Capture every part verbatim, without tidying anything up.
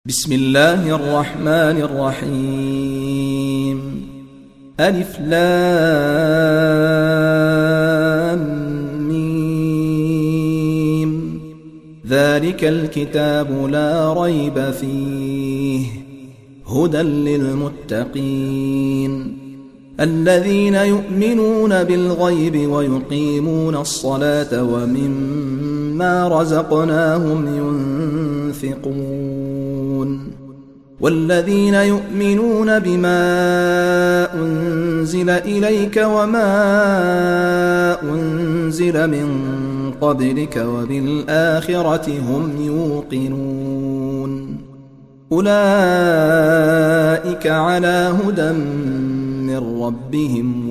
بسم الله الرحمن الرحيم. ألف لام ميم. ذلك الكتاب لا ريب فيه هدى للمتقين الذين يؤمنون بالغيب ويقيمون الصلاة ومما رزقناهم ينفقون والذين يؤمنون بما أنزل إليك وما أنزل من قبلك وبالآخرة هم يوقنون أولئك على هدى من ربهم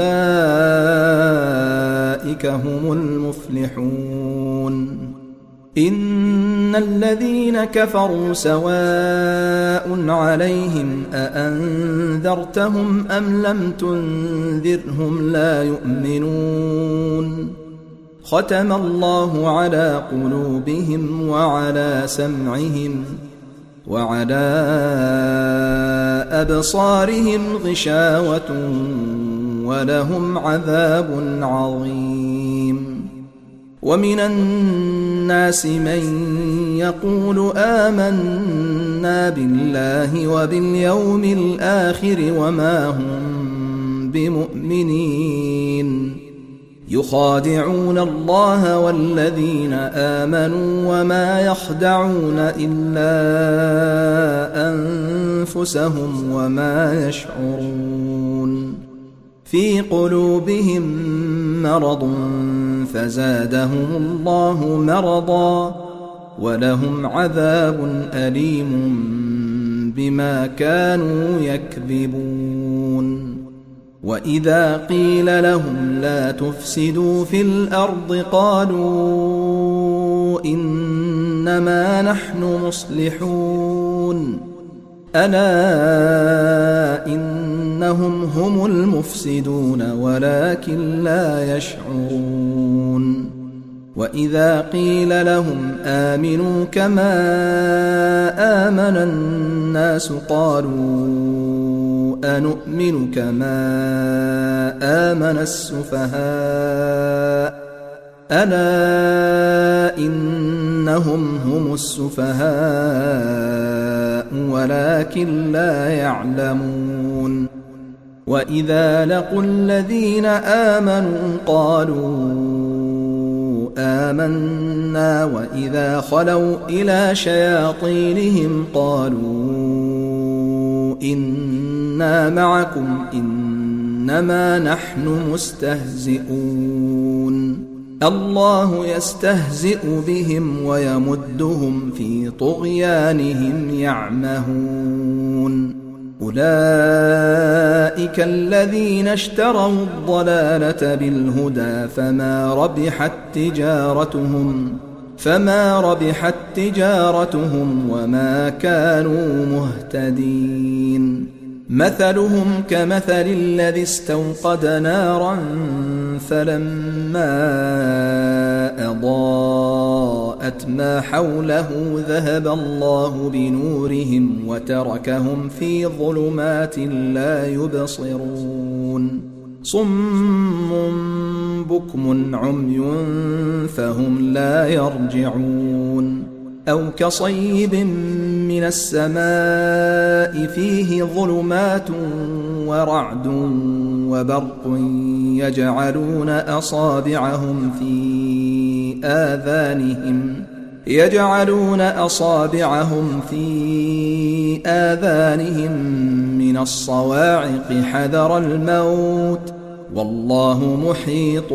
وأولئك هم المفلحون. إن الذين كفروا سواء عليهم أأنذرتهم أم لم تنذرهم لا يؤمنون. ختم الله على قلوبهم وعلى سمعهم وعلى أبصارهم غشاوة ولهم عذاب عظيم. ومن الناس من يقول آمنا بالله وباليوم الآخر وما هم بمؤمنين يخادعون الله والذين آمنوا وما يخدعون إلا أنفسهم وما يشعرون. في قلوبهم مرض فزادهم الله مرضا ولهم عذاب أليم بما كانوا يكذبون. وإذا قيل لهم لا تفسدوا في الأرض قالوا إنما نحن مصلحون ألا إنهم هم المفسدون ولكن لا يشعرون. وإذا قيل لهم آمنوا كما آمن الناس قالوا أنؤمن كما آمن السفهاء ألا إنهم هم السفهاء ولكن لا يعلمون. وإذا لقوا الذين آمنوا قالوا آمنا وإذا خلوا إلى شياطينهم قالوا إنا معكم إنما نحن مستهزئون. الله يستهزئ بهم ويمدهم في طغيانهم يعمهون. أولئك الذين اشتروا الضلالة بالهدى فما ربحت تجارتهم فما ربحت تجارتهم وما كانوا مهتدين. مثلهم كمثل الذي استوقد نارا فلما أضاءت ما حوله ذهب الله بنورهم وتركهم في ظلمات لا يبصرون. صم بكم عمي فهم لا يرجعون. أو كصيب من السماء فيه ظلمات ورعد وبرق يجعلون أصابعهم في آذانهم يجعلون أصابعهم في آذانهم من الصواعق حذر الموت والله محيط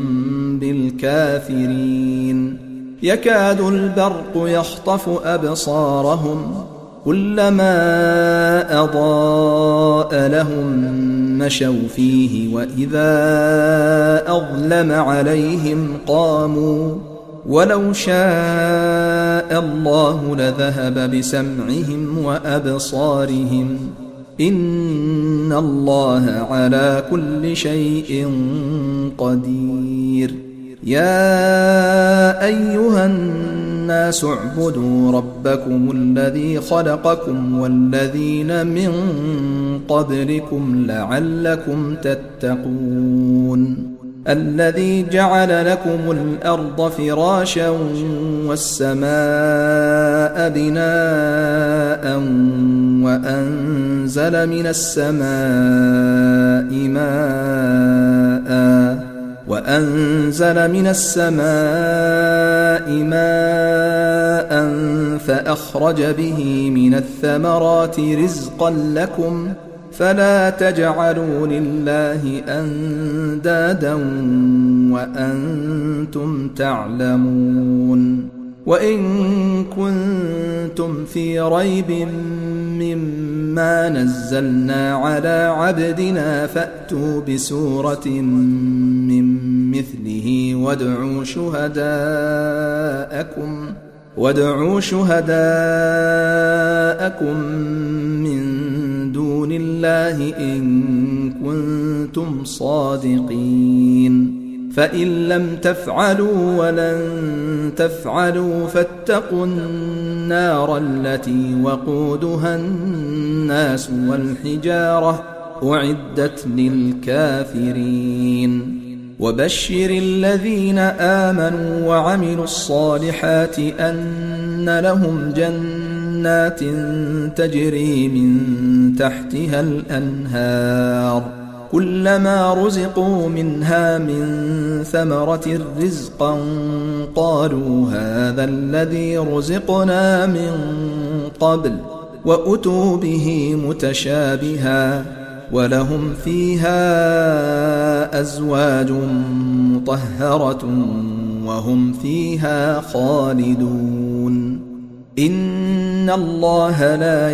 بالكافرين. يكاد البرق يخطف أبصارهم كلما أضاء لهم مشوا فيه وإذا أظلم عليهم قاموا ولو شاء الله لذهب بسمعهم وأبصارهم إن الله على كل شيء قدير. يا أيها الناس الناس اعبدوا ربكم الذي خلقكم والذين من قبلكم لعلكم تتقون الذي جعل لكم الأرض فراشا والسماء بناء وأنزل من السماء ماء وأنزل من السماء ماء فأخرج به من الثمرات رزقا لكم فلا تجعلوا لله أندادا وأنتم تعلمون وإن كنتم في ريب مما نزلنا على عبدنا فأتوا بسورة من مثله وادعوا شهداءكم وادعوا شهداءكم من دون الله إن كنتم صادقين فإن لم تفعلوا ولن تفعلوا فاتقوا النار التي وقودها الناس والحجارة أعدت للكافرين وبشر الذين آمنوا وعملوا الصالحات أن لهم جنات تجري من تحتها الأنهار كلما رزقوا منها من ثمرة رزقا قالوا هذا الذي رزقنا من قبل وأتوا به متشابها ولهم فيها أزواج مطهرة وهم فيها خالدون إن الله لا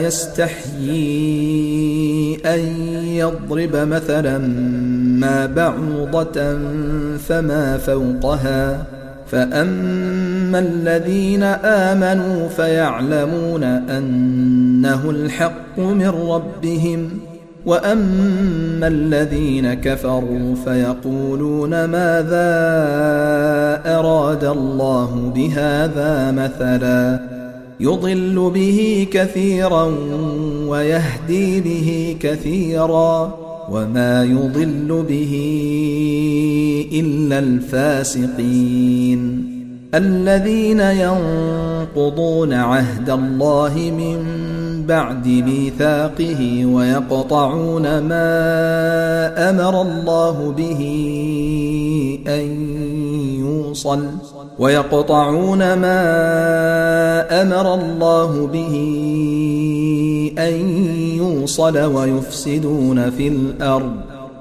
يستحيي أن يضرب مثلا ما بعوضة فما فوقها فأما الذين آمنوا فيعلمون أنه الحق من ربهم وأما الذين كفروا فيقولون ماذا أراد الله بهذا مثلا يضل به كثيرا ويهدي به كثيرا وما يضل به إلا الفاسقين الذين ينقضون عهد الله من بعد ميثاقه ويقطعون ما أمر الله به أن يوصل ويقطعون ما أمر الله به أن يوصل ويفسدون في الأرض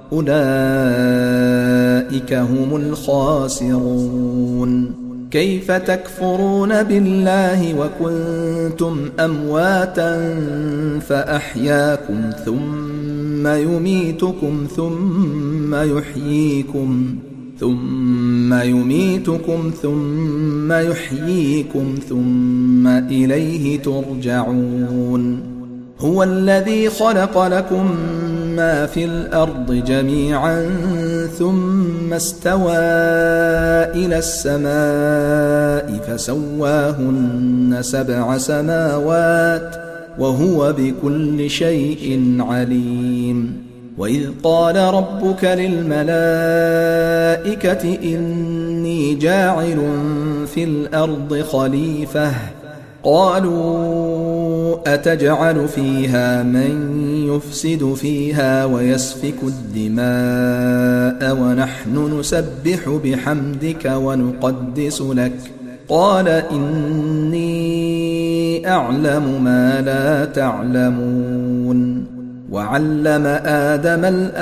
أولئك هم الخاسرون كيف تكفرون بالله وكنتم أمواتا فأحياكم ثم يميتكم ثم يحييكم ثم يميتكم ثم يحييكم ثم إليه ترجعون هو الذي خلق لكم ما في الأرض جميعا ثم استوى إلى السماء فسواهن سبع سماوات وهو بكل شيء عليم وإذ قال ربك للملائكة إني جاعل في الأرض خليفة قالوا أتجعل فيها من يفسد فيها ويسفك الدماء ونحن نسبح بحمدك ونقدس لك قال إني أعلم ما لا تعلمون وعلم آدم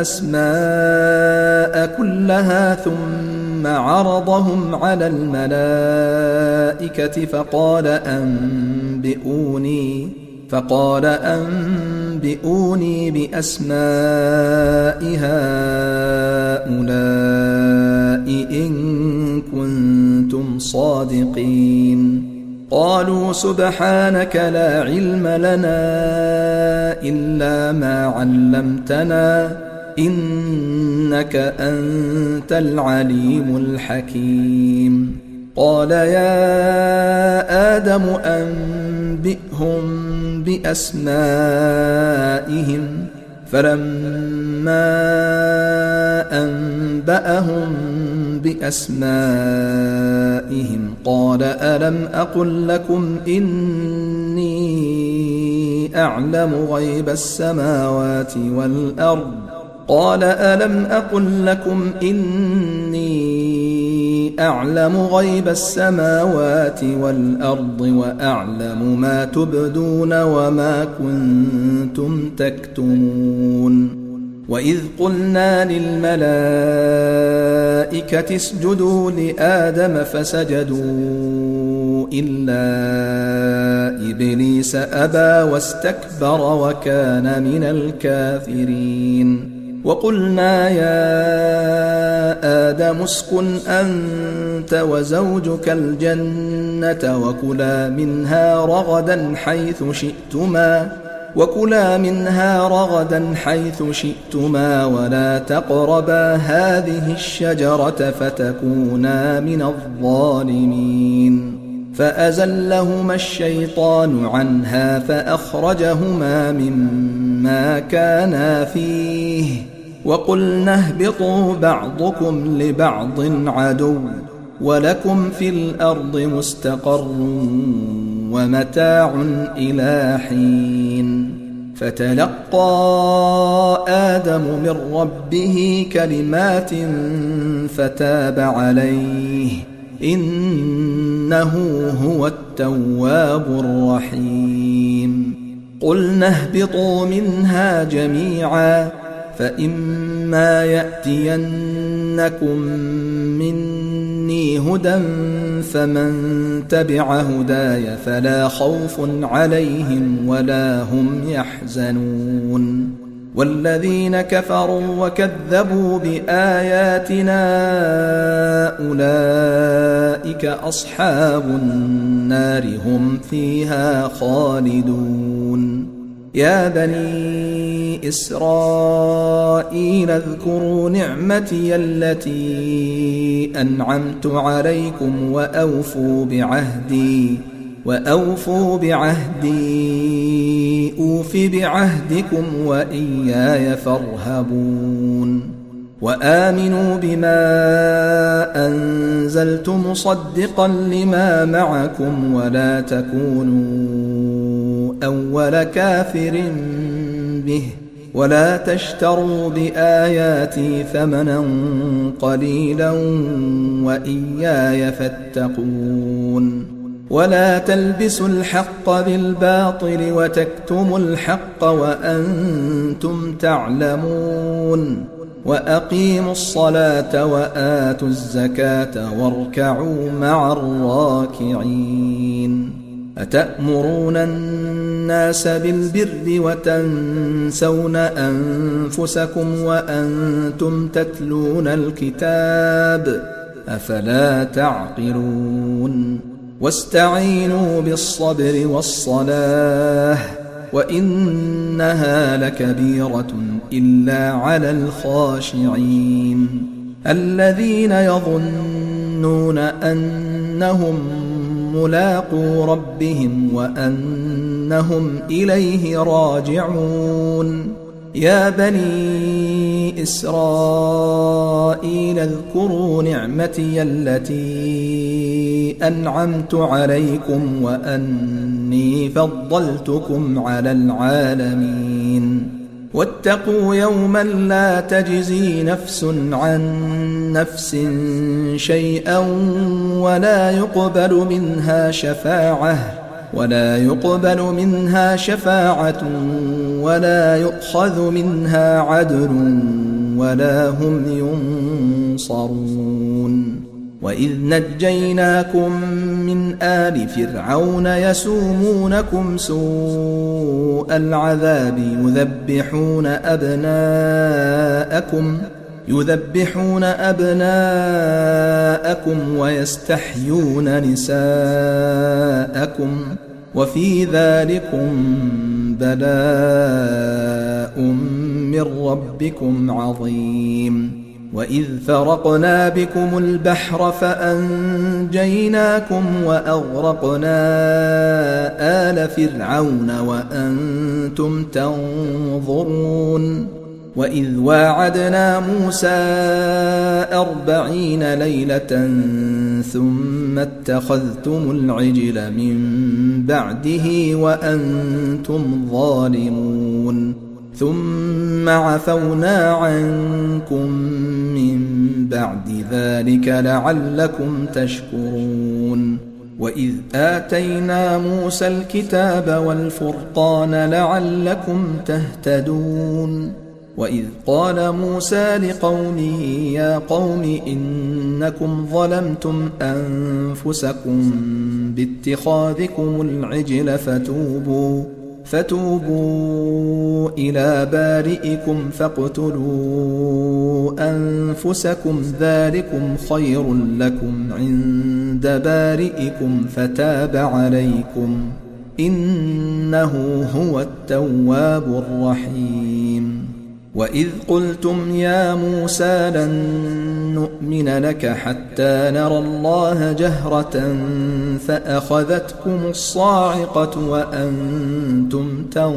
الأسماء كلها ثم عرضهم على الملائكة فقال أنبئوني فقال أنبئوني بأسماء هؤلاء إن كنتم صادقين قالوا سبحانك لا علم لنا إلا ما علمتنا إنك أنت العليم الحكيم قال يا آدم أنبئهم بأسمائهم فلما أنبأهم بأسمائهم قال ألم أقل لكم إني أعلم غيب السماوات والأرض قال ألم أقل لكم إني أعلم غيب السماوات والأرض وأعلم ما تبدون وما كنتم تكتمون وإذ قلنا للملائكة اسجدوا لآدم فسجدوا إلا إبليس أبى واستكبر وكان من الكافرين وقلنا يا آدم اسكن أنت وزوجك الجنة وكلا منها رغدا حيث شئتما وكلا منها رغدا حيث شئتما ولا تقربا هذه الشجرة فتكونا من الظالمين فأزلهما الشيطان عنها فأخرجهما مما كانا فيه وقلنا اهبطوا بعضكم لبعض عدو ولكم في الأرض مستقر ومتاع إلى حين فتلقى آدم من ربه كلمات فتاب عليه إنه هو التواب الرحيم قلنا اهبطوا منها جميعا فإما يأتينكم مني هدى فمن تبع هداي فلا خوف عليهم ولا هم يحزنون والذين كفروا وكذبوا بآياتنا أولئك أصحاب النار هم فيها خالدون يا بني إسرائيل اذكروا نعمتي التي أنعمت عليكم وأوفوا بعهدي وأوفوا بعهدي أوف بعهدكم وإياي فارهبون وآمنوا بما أنزلت مصدقا لما معكم ولا تكونوا أول كافر به ولا تشتروا بآياتي ثمنا قليلا وإياي فاتقون ولا تلبسوا الحق بالباطل وتكتموا الحق وأنتم تعلمون وأقيموا الصلاة وآتوا الزكاة واركعوا مع الراكعين أتأمرون الناس بالبر وتنسون أنفسكم وأنتم تتلون الكتاب أفلا تعقلون واستعينوا بالصبر والصلاة وإنها لكبيرة إلا على الخاشعين الذين يظنون أنهم ملاقو ربهم وأنهم إليه راجعون يا بني إسرائيل اذكروا نعمتي التي أنعمت عليكم وأني فضلتكم على العالمين واتقوا يوما لا تجزي نفس عن نفس شيئا ولا يقبل منها شفاعة ولا يقبل منها شفاعة ولا يؤخذ منها عدل ولا هم ينصرون وإذ نجيناكم من آل فرعون يسومونكم سوء العذاب يذبحون أبناءكم يذبحون أبناءكم ويستحيون نساءكم وفي ذلكم بلاء من ربكم عظيم وإذ فرقنا بكم البحر فأنجيناكم وأغرقنا آل فرعون وأنتم تنظرون وإذ واعدنا موسى أربعين ليلة ثم اتخذتم العجل من بعده وأنتم ظالمون ثم عفونا عنكم من بعد ذلك لعلكم تشكرون وإذ آتينا موسى الكتاب والفرقان لعلكم تهتدون وإذ قال موسى لقومه يا قوم إنكم ظلمتم أنفسكم باتخاذكم العجل فتوبوا فتوبوا إلى بارئكم فاقتلوا أنفسكم ذلكم خير لكم عند بارئكم فتاب عليكم إنه هو التواب الرحيم وإذ قلتم يا موسى لن نؤمن لك حتى نرى الله جهرة فأخذتكم الصاعقة وأنتم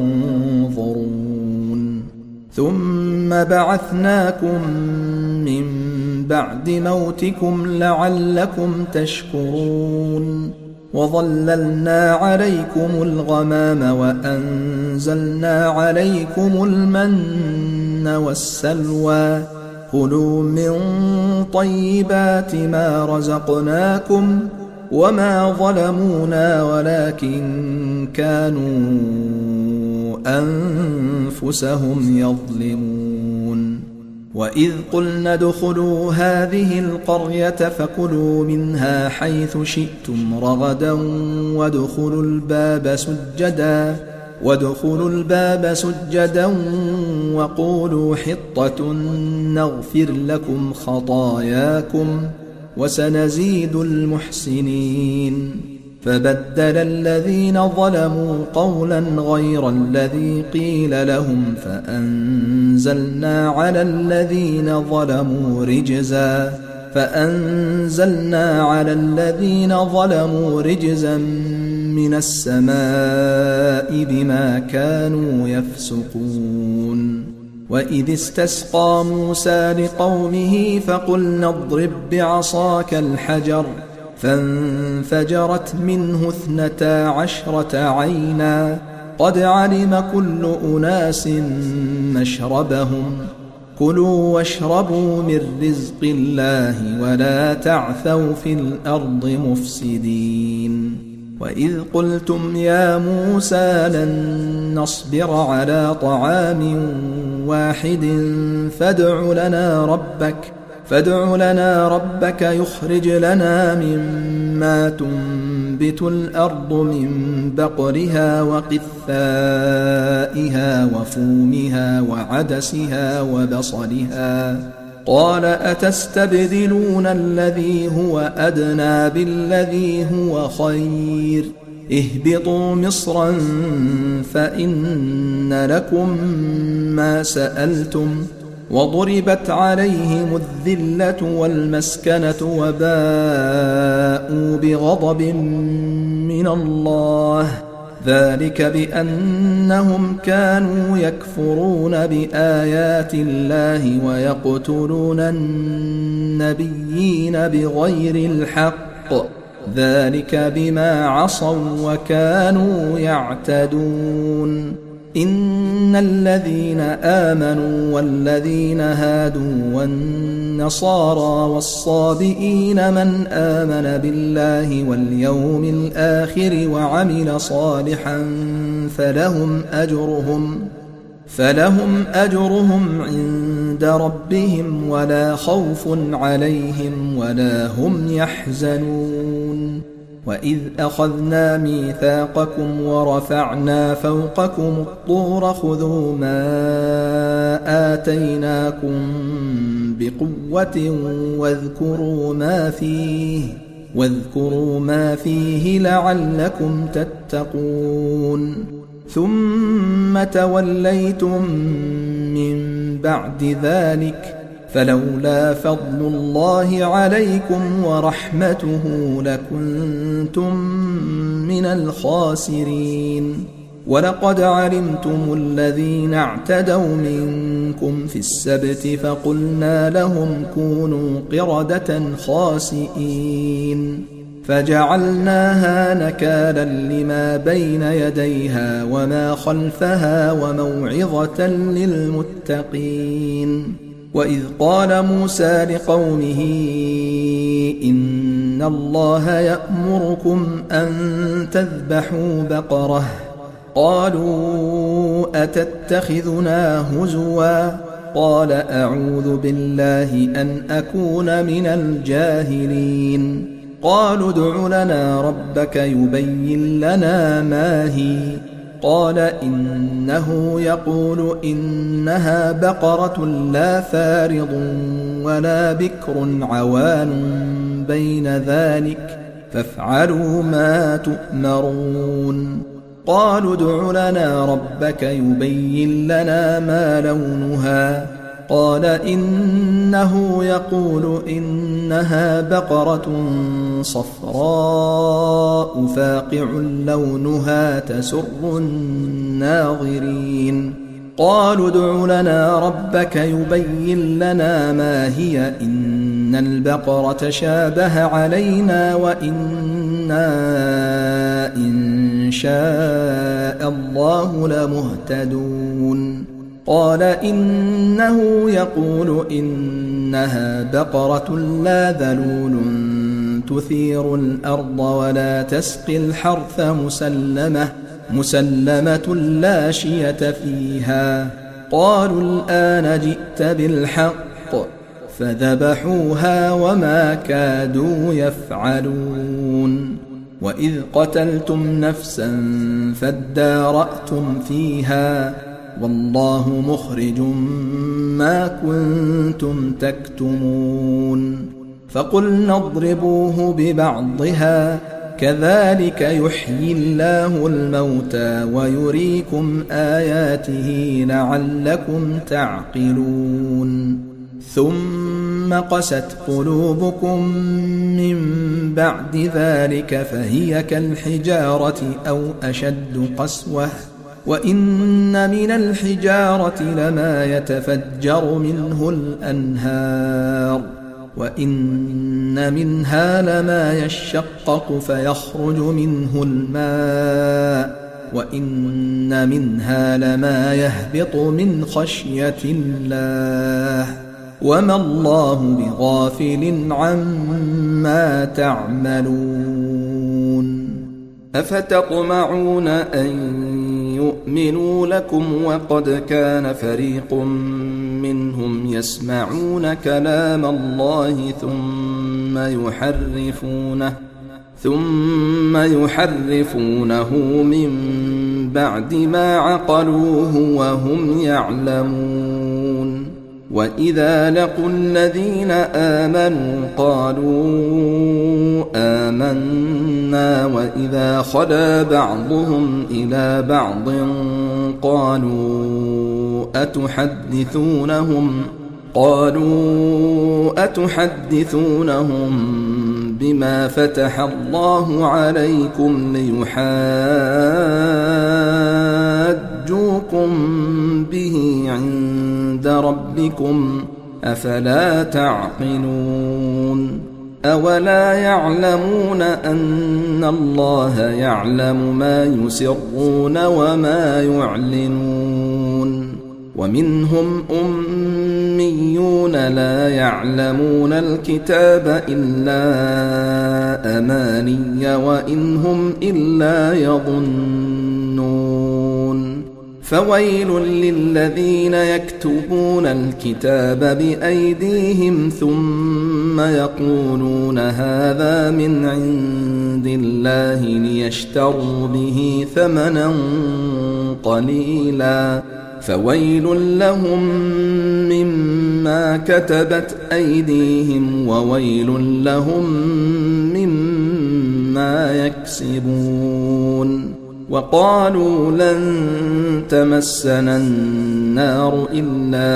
تنظرون ثم بعثناكم من بعد موتكم لعلكم تشكرون وظللنا عليكم الغمام وأنزلنا عليكم المن والسلوى كلوا من طيبات ما رزقناكم وما ظلمونا ولكن كانوا أنفسهم يظلمون وإذ قلنا ادخلوا هذه القرية فكلوا منها حيث شئتم رغدا وادخلوا الباب سجدا وادخلوا الباب سجدا وقولوا حطة نغفر لكم خطاياكم وسنزيد المحسنين فبدل الذين ظلموا قولا غير الذي قيل لهم فأنزلنا على الذين ظلموا رجزا فأنزلنا على الذين ظلموا رجزا من السماء بما كانوا يفسقون وإذ استسقى موسى لقومه فقلنا اضرب بعصاك الحجر فانفجرت منه اثنتا عشرة عينا قد علم كل أناس مشربهم كلوا واشربوا من رزق الله ولا تعثوا في الأرض مفسدين وإذ قلتم يا موسى لن نصبر على طعام واحد فادع لنا ربك فادع لنا ربك يخرج لنا مما تنبت الأرض من بقرها وقثائها وفومها وعدسها وبصلها قال أتستبدلون الذي هو أدنى بالذي هو خير اهبطوا مصرا فإن لكم ما سألتم وضربت عليهم الذلة والمسكنة وباءوا بغضب من الله ذلك بأنهم كانوا يكفرون بآيات الله ويقتلون النبيين بغير الحق ذلك بما عصوا وكانوا يعتدون إن الذين آمنوا والذين هادوا والنصارى والصابئين من آمن بالله واليوم الآخر وعمل صالحا فلهم أجرهم فلهم أجرهم عند ربهم ولا خوف عليهم ولا هم يحزنون وإذ أخذنا ميثاقكم ورفعنا فوقكم الطور خذوا ما آتيناكم بقوة واذكروا ما فيه واذكروا ما فيه لعلكم تتقون ثم توليتم من بعد ذلك فلولا فضل الله عليكم ورحمته لكنتم من الخاسرين. ولقد علمتم الذين اعتدوا منكم في السبت فقلنا لهم كونوا قردة خاسئين فجعلناها نكالا لما بين يديها وما خلفها وموعظة للمتقين. وإذ قال موسى لقومه إن الله يأمركم أن تذبحوا بقرة قالوا أتتخذنا هزوا قال أعوذ بالله أن أكون من الجاهلين. قالوا ادع لنا ربك يبين لنا ما هي قال إنه يقول إنها بقرة لا فارض ولا بكر عوان بين ذلك فافعلوا ما تؤمرون. قالوا ادع لنا ربك يبين لنا ما لونها قال إنه يقول إنها بقرة صفراء فاقع لونها تسر الناظرين. قالوا ادع لنا ربك يبين لنا ما هي إن البقرة شابه علينا وإنا إن شاء الله لمهتدون. قال إنه يقول إنها بقرة لا ذلول تثير الأرض ولا تسقي الحرث مسلمة مسلمة لا شية فيها. قالوا الآن جئت بالحق فذبحوها وما كادوا يفعلون. وإذ قتلتم نفسا فادارأتم فيها والله مخرج ما كنتم تكتمون. فقلنا اضربوه ببعضها كذلك يحيي الله الموتى ويريكم آياته لعلكم تعقلون. ثم قست قلوبكم من بعد ذلك فهي كالحجارة أو أشد قسوة وإن من الحجارة لما يتفجر منه الأنهار وإن منها لما يشقق فيخرج منه الماء وإن منها لما يهبط من خشية الله وما الله بغافل عما تعملون. أفتطمعون أن يؤمنوا لكم وقد كان فريق منهم يسمعون كلام الله ثم يحرفونه ثم يحرفونه من بعد ما عقلوه وهم يعلمون. وإذا لقوا الذين آمنوا قالوا آمنا وإذا خلا بعضهم إلى بعض قالوا أتحدثونهم قالوا أتحدثونهم بما فتح الله عليكم ليحاجوكم به عند ربكم أفلا تعقلون. أولا يعلمون أن الله يعلم ما يسرون وما يعلنون. ومنهم أميون لا يعلمون الكتاب إلا أماني وإن هم إلا يظنون. فويل للذين يكتبون الكتاب بأيديهم ثم يقولون هذا من عند الله ليشتروا به ثمنا قليلا فويل لهم مما كتبت أيديهم وويل لهم مما يكسبون. وقالوا لن تمسنا النار إلا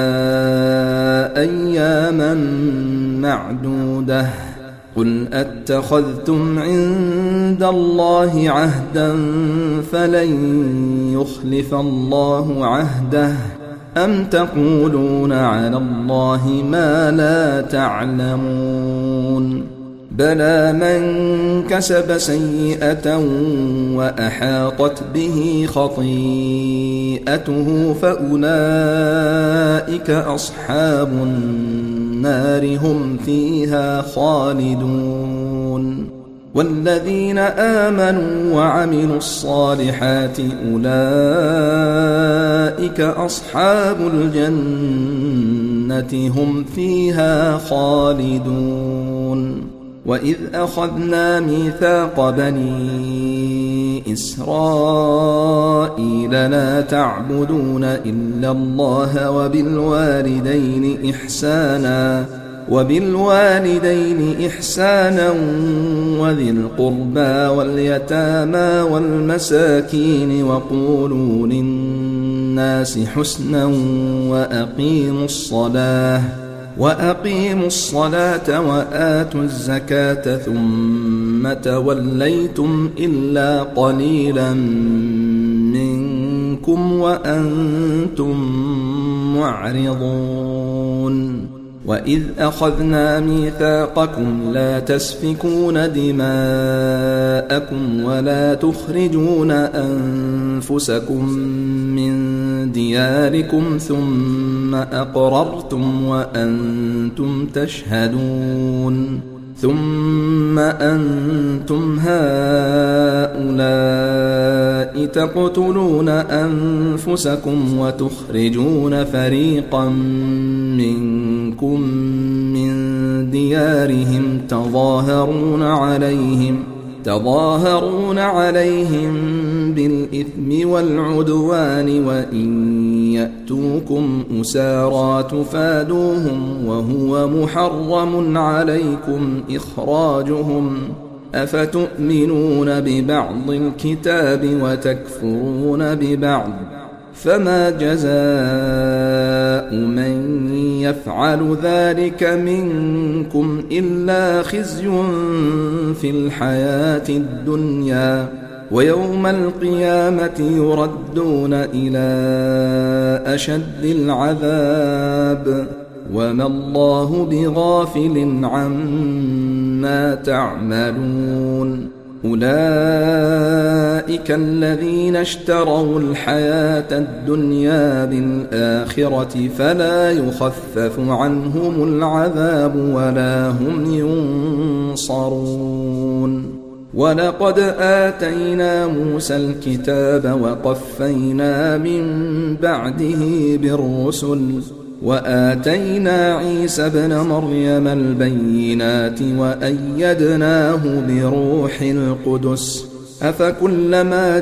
أياما معدودة قل أتخذتم عند الله عهدا فلن يخلف الله عهده أم تقولون على الله ما لا تعلمون بلى من كسب سيئة وأحاطت به خطيئته فأولئك أصحاب النار هم فيها خالدون والذين آمنوا وعملوا الصالحات أولئك أصحاب الجنة هم فيها خالدون وإذ أخذنا ميثاق بني إسرائيل لا تعبدون إلا الله وبالوالدين إحسانا وبالوالدين إحسانا وذي القربى واليتامى والمساكين وقولوا للناس حسنا وأقيموا الصلاة وأقيموا الصلاة وآتوا الزكاة ثم توليتم إلا قليلا منكم وأنتم معرضون وإذ أخذنا ميثاقكم لا تسفكون دماءكم ولا تخرجون أنفسكم من دياركم ثم أقررتم وأنتم تشهدون ثم أنتم هؤلاء تقتلون أنفسكم وتخرجون فريقا منكم من ديارهم تظاهرون عليهم تظاهرون عليهم بالإثم والعدوان وإن يأتوكم أسارى تفادوهم وهو محرم عليكم إخراجهم أفتؤمنون ببعض الكتاب وتكفرون ببعض فما جزاء من يفعل ذلك منكم إلا خزي في الحياة الدنيا ويوم القيامة يردون إلى أشد العذاب وما الله بغافل عما تعملون أولئك الذين اشتروا الحياة الدنيا بالآخرة فلا يخفف عنهم العذاب ولا هم ينصرون ولقد آتينا موسى الكتاب وقفينا من بعده بالرسل وآتينا عيسى ابن مريم البينات وأيدناه بروح القدس أفكلما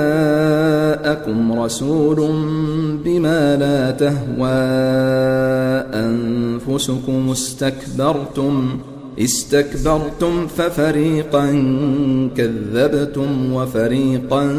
جاءكم رسول بما لا تهوى أنفسكم استكبرتم استكبرتم ففريقا كذبتم وفريقا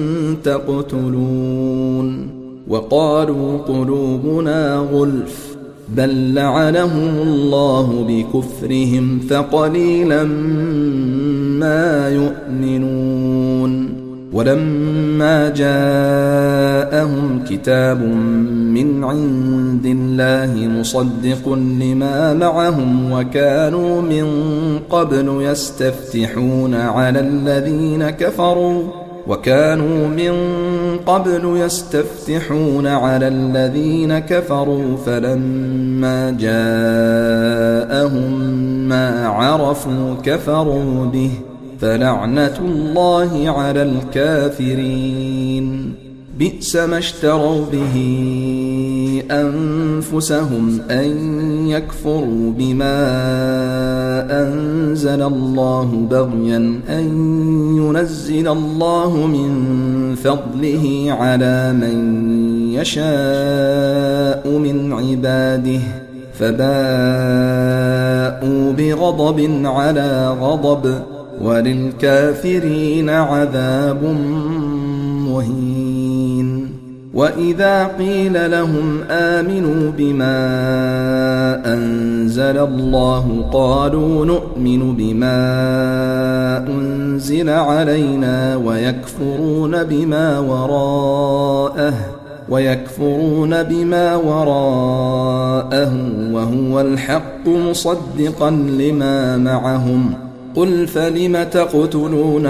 تقتلون وقالوا قلوبنا غلف بل لعنهم الله بكفرهم فقليلا ما يؤمنون ولما جاءهم كتاب من عند الله مصدق لما معهم وكانوا من قبل يستفتحون على الذين كفروا وكانوا من قبل يستفتحون على الذين كفروا فلما جاءهم ما عرفوا كفروا به فلعنة الله على الكافرين بئس ما اشتروا به أنفسهم أن يكفروا بما أنزل الله بغيا أن ينزل الله من فضله على من يشاء من عباده فباءوا بغضب على غضب وللكافرين عذاب مهين. وإذا قيل لهم آمنوا بما أنزل الله قالوا نؤمن بما أنزل علينا ويكفرون بما وراءه ويكفرون بما وراءه وهو الحق مصدقا لما معهم. قل فلم تقتلون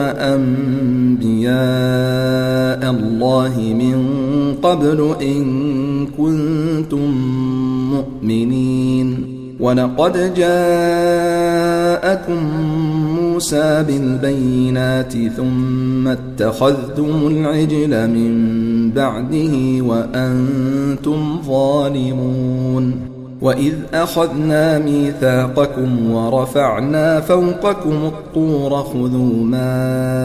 أنبياء الله من قبل إن كنتم مؤمنين. ولقد جاءكم موسى بالبينات ثم اتخذتم العجل من بعده وأنتم ظالمون. وإذ أخذنا ميثاقكم ورفعنا فوقكم الطور خذوا ما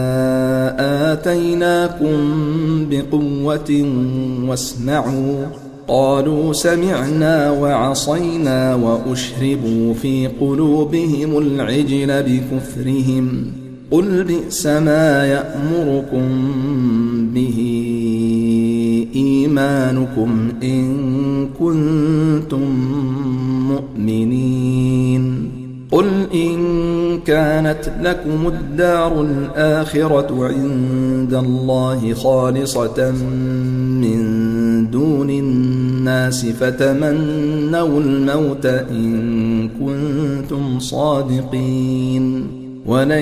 آتيناكم بقوة واسمعوا. قالوا سمعنا وعصينا وأشربوا في قلوبهم العجل بكفرهم. قل بئس ما يأمركم به إيمانكم إن كنتم مؤمنين. قل إن كانت لكم الدار الآخرة عند الله خالصة من دون الناس فتمنوا الموت إن كنتم صادقين. ولن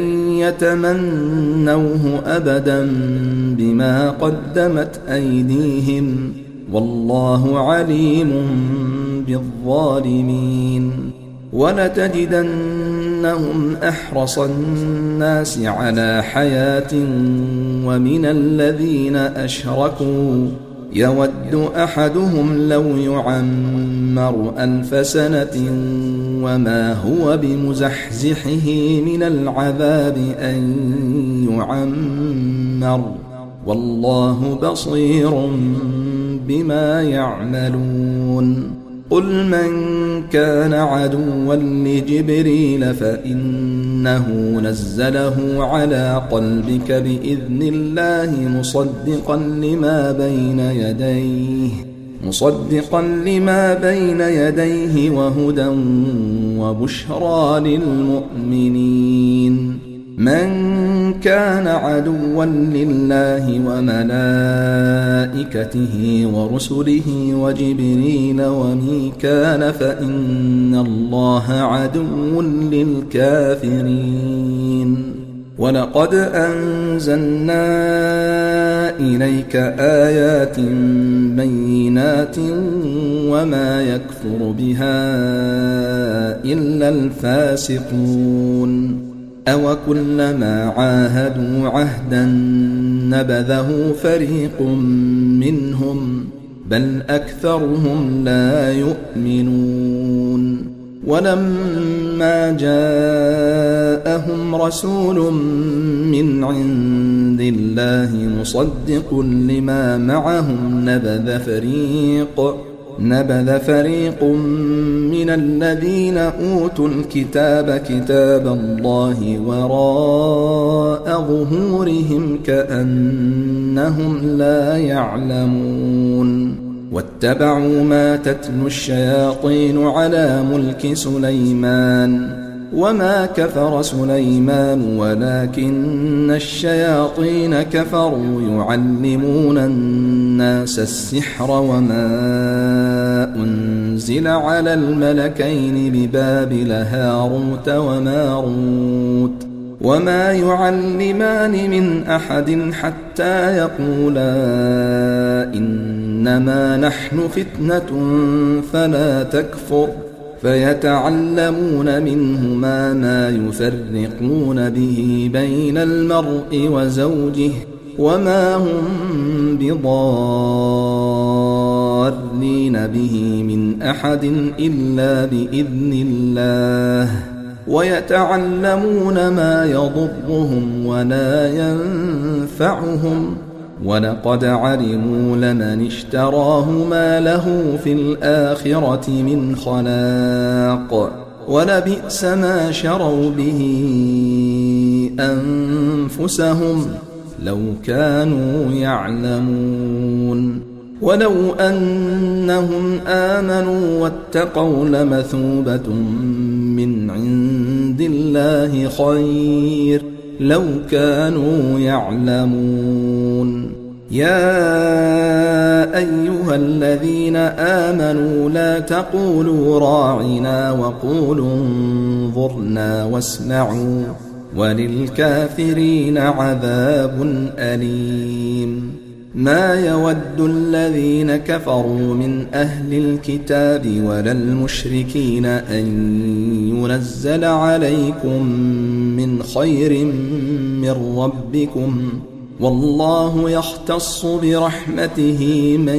يتمنوه أبدا بما قدمت أيديهم والله عليم بالظالمين. ولتجدنهم أحرص الناس على حياة ومن الذين أشركوا يود أحدهم لو يعمر ألف سنة وما هو بمزحزحه من العذاب أن يعمر والله بصير بما يعملون. قل من كان عدوا لجبريل فإنه نزله على قلبك بإذن الله مصدقا لما بين يديه مصدقا لما بين يديه وهدى وبشرى للمؤمنين. من كان عدوا لله وملائكته ورسله وجبريل وميكال فإن الله عدو للكافرين. ولقد أنزلنا إليك آيات بينات وما يكفر بها إلا الفاسقون. أوكلما عاهدوا عهدا نبذه فريق منهم بل أكثرهم لا يؤمنون. ولما جاءهم رسول من عند الله مصدق لما معهم نبذ فريق نبذ فريق من الذين أوتوا الكتاب كتاب الله وراء ظهورهم كأنهم لا يعلمون. واتبعوا ما تتلو الشياطين على ملك سليمان وما كفر سليمان ولكن الشياطين كفروا يعلمون الناس السحر وما أنزل على الملكين ببابل هاروت وماروت وما يعلمان من أحد حتى يقولا إنما نحن فتنة فلا تكفر فيتعلمون منهما ما يفرقون به بين المرء وزوجه وما هم بضارين به من أحد إلا بإذن الله ويتعلمون ما يضرهم ولا ينفعهم ولقد علموا لمن اشتراه ما له في الآخرة من خلاق ولبئس ما شروا به أنفسهم لو كانوا يعلمون ولو أنهم آمنوا واتقوا لمثوبة من عند الله خير لو كانوا يعلمون يا أيها الذين آمنوا لا تقولوا راعنا وقولوا انظرنا واسمعوا وللكافرين عذاب أليم ما يود الذين كفروا من أهل الكتاب ولا المشركين أن ينزل عليكم من خير من ربكم والله يختص برحمته من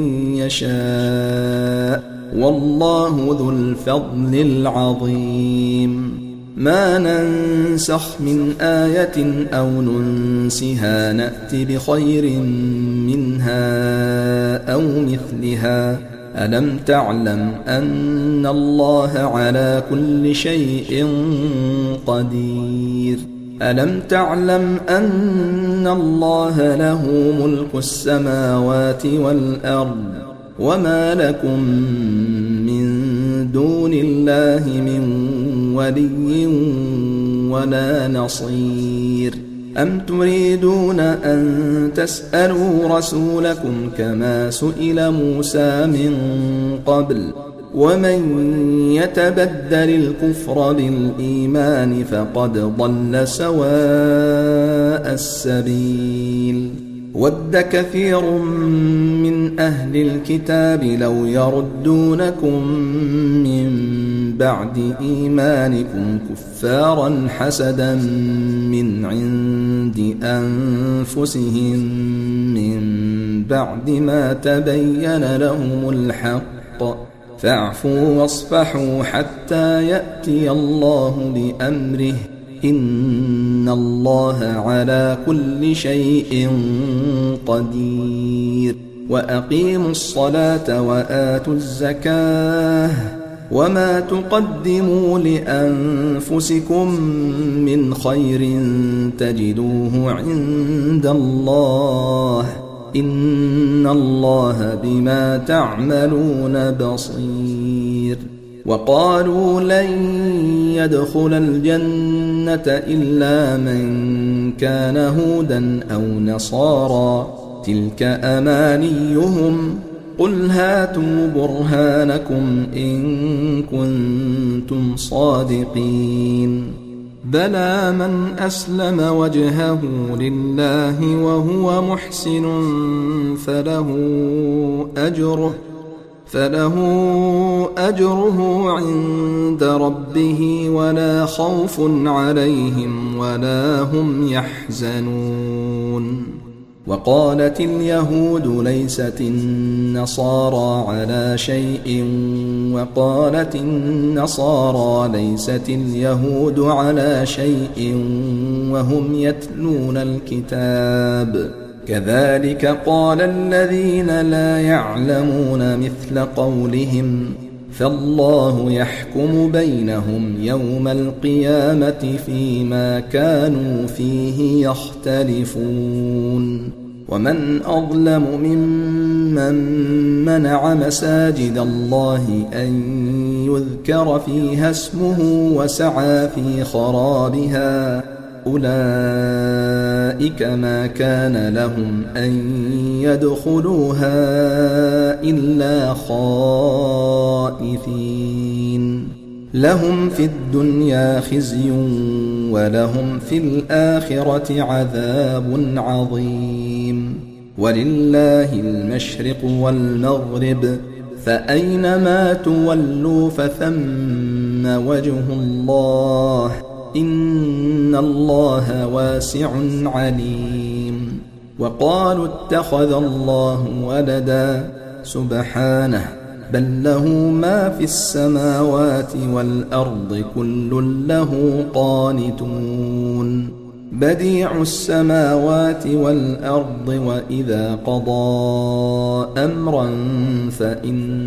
يشاء والله ذو الفضل العظيم ما ننسخ من آية أو ننسها نأت بخير منها أو مثلها ألم تعلم أن الله على كل شيء قدير ألم تعلم أن الله له ملك السماوات والأرض وما لكم من دون الله من ولي ولا نصير أم تريدون أن تسألوا رسولكم كما سئل موسى من قبل ومن يتبدل الكفر بالإيمان فقد ضل سواء السبيل ود كثير من أهل الكتاب لو يردونكم من بعد إيمانكم كفارا حسدا من عند أنفسهم من بعد ما تبين لهم الحق فاعفوا واصفحوا حتى يأتي الله بأمره إن الله على كل شيء قدير وأقيموا الصلاة وآتوا الزكاة وما تقدموا لأنفسكم من خير تجدوه عند الله إن الله بما تعملون بصير وقالوا لن يدخل الجنة إلا من كان هودا أو نصارى تلك أمانيهم قل هاتوا برهانكم إن كنتم صادقين بلى من أسلم وجهه لله وهو محسن فله أجره فله أجره عند ربه ولا خوف عليهم ولا هم يحزنون وقالت اليهود ليست النصارى على شيء وقالت النصارى ليست اليهود على شيء وهم يتلون الكتاب كذلك قال الذين لا يعلمون مثل قولهم فالله يحكم بينهم يوم القيامة فيما كانوا فيه يختلفون ومن أظلم ممن منع مساجد الله أن يذكر فيها اسمه وسعى في خرابها أولئك ما كان لهم أن يدخلوها إلا خائفين لهم في الدنيا خزي ولهم في الآخرة عذاب عظيم ولله المشرق والمغرب فأينما تولوا فثم وجه الله إن الله واسع عليم وقالوا اتخذ الله ولدا سبحانه بل له ما في السماوات والأرض كل له قانتون بديع السماوات والأرض وإذا قضى أمرا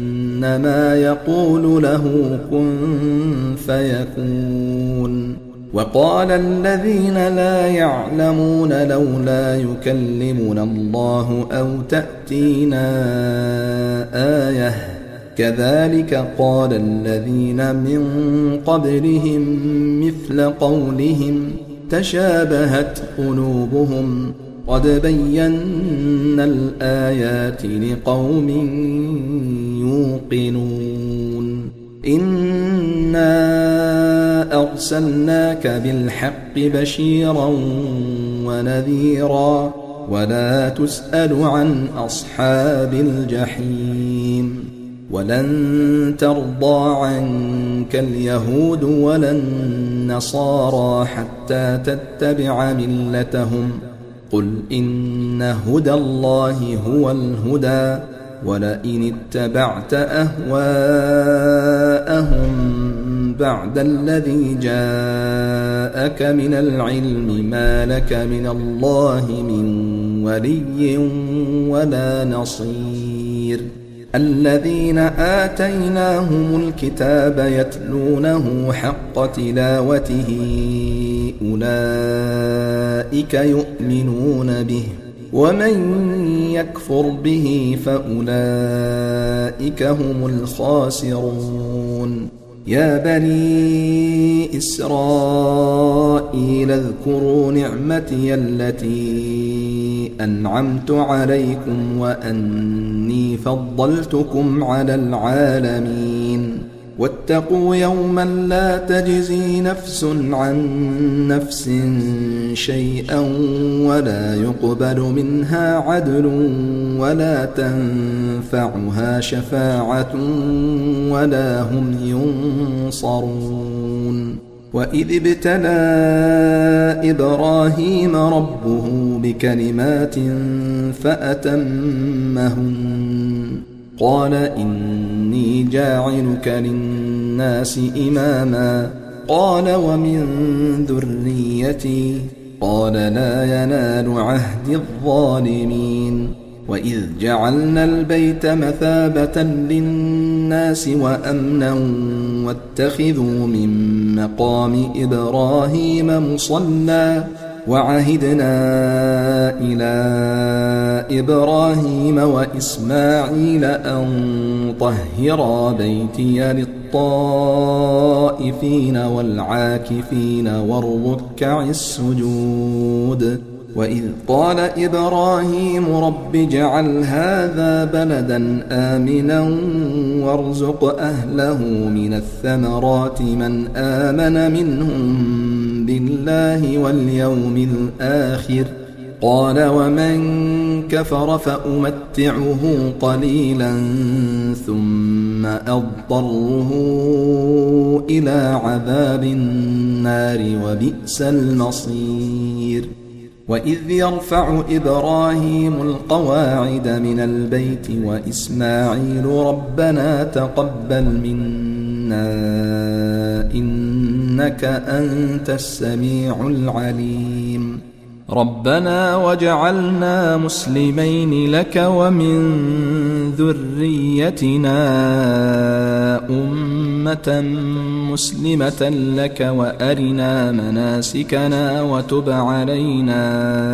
فإنما يقول له كن فيكون وقال الذين لا يعلمون لولا يكلمنا الله أو تأتينا آية كذلك قال الذين من قبلهم مثل قولهم تشابهت قلوبهم قد بينا الآيات لقوم يوقنون إنا أرسلناك بالحق بشيرا ونذيرا ولا تسأل عن أصحاب الجحيم ولن ترضى عنك اليهود ولا النصارى حتى تتبع ملتهم قل إن هدى الله هو الهدى ولئن اتبعت أهواءهم بعد الذي جاءك من العلم ما لك من الله من ولي ولا نصير الذين آتيناهم الكتاب يتلونه حق تلاوته أولئك يؤمنون به ومن يكفر به فأولئك هم الخاسرون يا بني إسرائيل اذكروا نعمتي التي أنعمت عليكم وأني فضلتكم على العالمين واتقوا يوما لا تجزي نفس عن نفس شيئا ولا يقبل منها عدل ولا تنفعها شفاعة ولا هم ينصرون وإذ ابتلى إبراهيم ربه بكلمات فأتمهن قال إني جاعلك للناس إماما قال ومن ذريتي قال لا ينال عهد الظالمين وإذ جعلنا البيت مثابة للناس وأمنا واتخذوا من مقام إبراهيم مصلى وعهدنا إلى إبراهيم وإسماعيل أن طهرا بيتي للطائفين والعاكفين والركع السجود وإذ قال إبراهيم رب اجعل هذا بلدا آمنا وارزق أهله من الثمرات من آمن منهم بالله واليوم الآخر قال ومن كفر فأمتعه قليلا ثم أضطره إلى عذاب النار وبئس المصير وإذ يرفع إبراهيم القواعد من البيت وإسماعيل ربنا تقبل منا إنك أنت السميع العليم ربنا وجعلنا مسلمين لك ومن ذريتنا أمة مسلمة لك وأرنا مناسكنا وتب علينا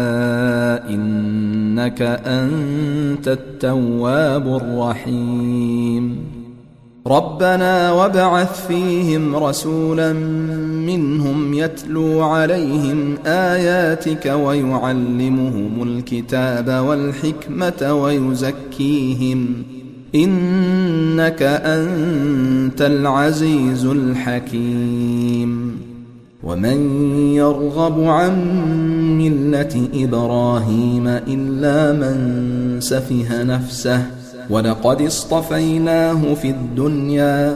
إنك أنت التواب الرحيم ربنا وابعث فيهم رسولا منهم يتلو عليهم آياتك ويعلمهم الكتاب والحكمة ويزكيهم إنك أنت العزيز الحكيم ومن يرغب عن ملة إبراهيم إلا من سفه نفسه ولقد اصطفيناه في الدنيا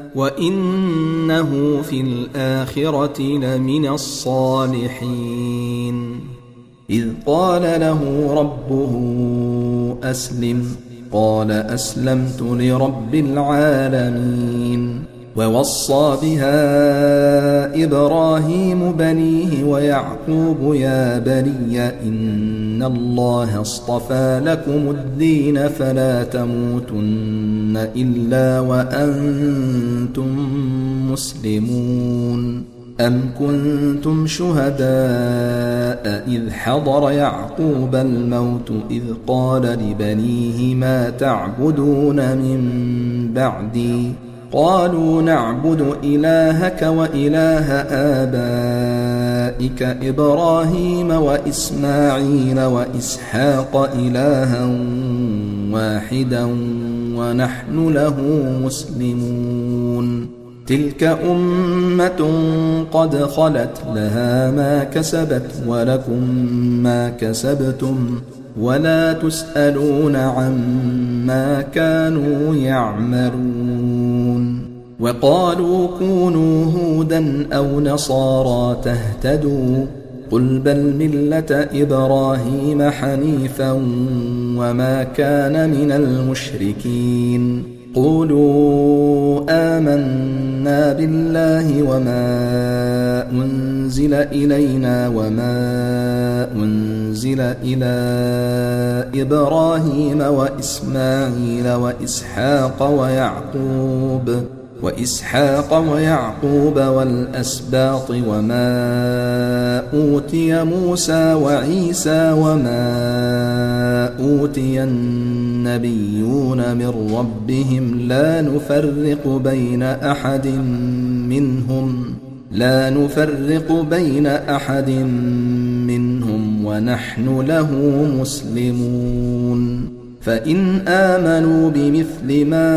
وإنه في الآخرة لمن الصالحين إذ قال له ربه أسلم قال أسلمت لرب العالمين ووصى بها إبراهيم بنيه ويعقوب يا بني إن الله اصطفى لكم الدين فلا تموتن إلا وأنتم مسلمون أم كنتم شهداء إذ حضر يعقوب الموت إذ قال لبنيه ما تعبدون من بعدي قالوا نعبد إلهك وإله آبائك إبراهيم وإسماعيل وإسحاق إلها واحدا ونحن له مسلمون تلك أمة قد خلت لها ما كسبت ولكم ما كسبتم ولا تسألون عما كانوا يعملون وقالوا كونوا هودا أو نصارى تهتدوا قل بل ملة إبراهيم حنيفا وما كان من المشركين قولوا آمنا بالله وما أنزل إلينا وما أنزل إلى إبراهيم وإسماعيل وإسحاق ويعقوب وإسحاق ويعقوب والأسباط وما أوتي موسى وعيسى وما أوتي النبيون من ربهم لا نفرق بين أحد منهم لا نفرق بين أحد منهم ونحن له مسلمون فإن آمنوا بمثل ما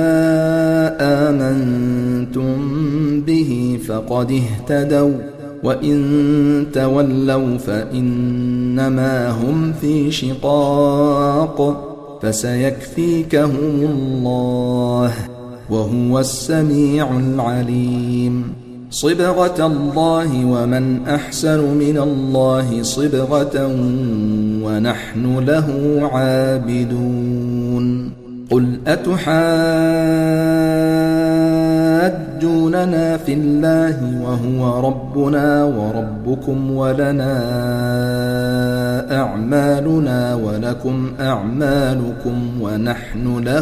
آمنتم به فقد اهتدوا وإن تولوا فإنما هم في شقاق فسيكفيكهم الله وهو السميع العليم صبغة الله ومن أحسن من الله صبغة ونحن له عابدون قل أتحاجوننا في الله وهو ربنا وربكم ولنا أعمالنا ولكم أعمالكم ونحن له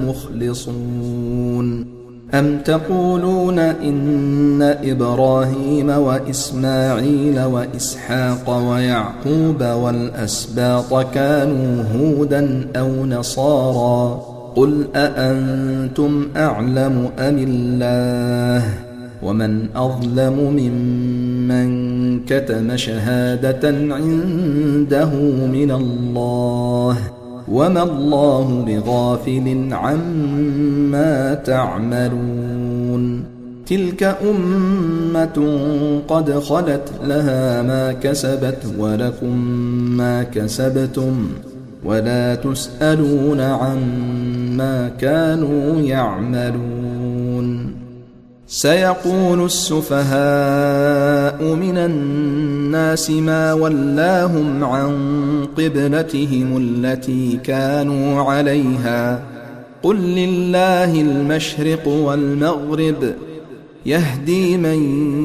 مخلصون أم تقولون إن إبراهيم وإسماعيل وإسحاق ويعقوب والأسباط كانوا هودا أو نصارى قل أأنتم أعلم أم الله ومن أظلم ممن كتم شهادة عنده من الله وما الله بغافل عما تعملون تلك أمة قد خلت لها ما كسبت ولكم ما كسبتم ولا تسألون عما كانوا يعملون سيقول السفهاء من الناس ما ولاهم عن قبلتهم التي كانوا عليها قل لله المشرق والمغرب يهدي من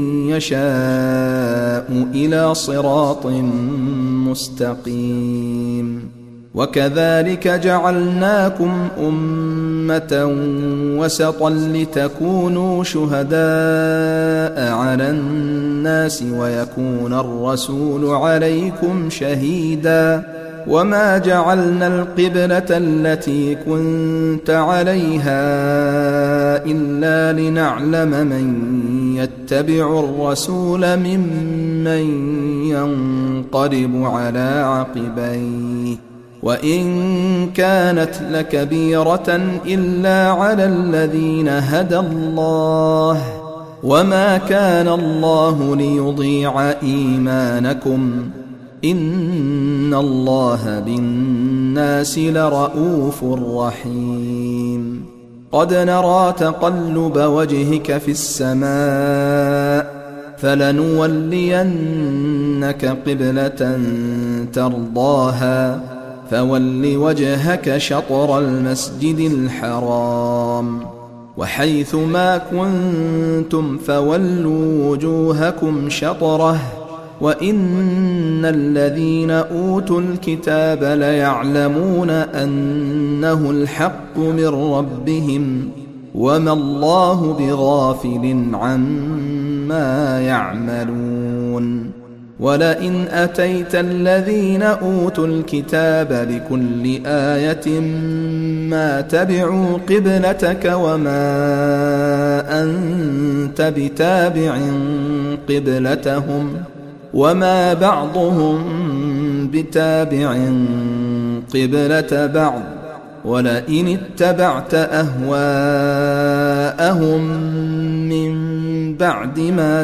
يشاء إلى صراط مستقيم وكذلك جعلناكم أمة وسطا لتكونوا شهداء على الناس ويكون الرسول عليكم شهيدا وما جعلنا القبلة التي كنت عليها إلا لنعلم من يتبع الرسول ممن ينقلب على عقبيه وإن كانت لكبيرة إلا على الذين هدى الله وما كان الله ليضيع إيمانكم إن الله بالناس لرؤوف رحيم قد نرى تقلب وجهك في السماء فلنولينك قبلة ترضاها فول وجهك شطر المسجد الحرام وحيث ما كنتم فولوا وجوهكم شطره وإن الذين أوتوا الكتاب ليعلمون أنه الحق من ربهم وما الله بغافل عما يعملون ولئن أتيت الذين أوتوا الكتاب بكل آية ما تبعوا قبلتك وما أنت بتابع قبلتهم وما بعضهم بتابع قبلة بعض ولئن اتبعت أهواءهم من بعد ما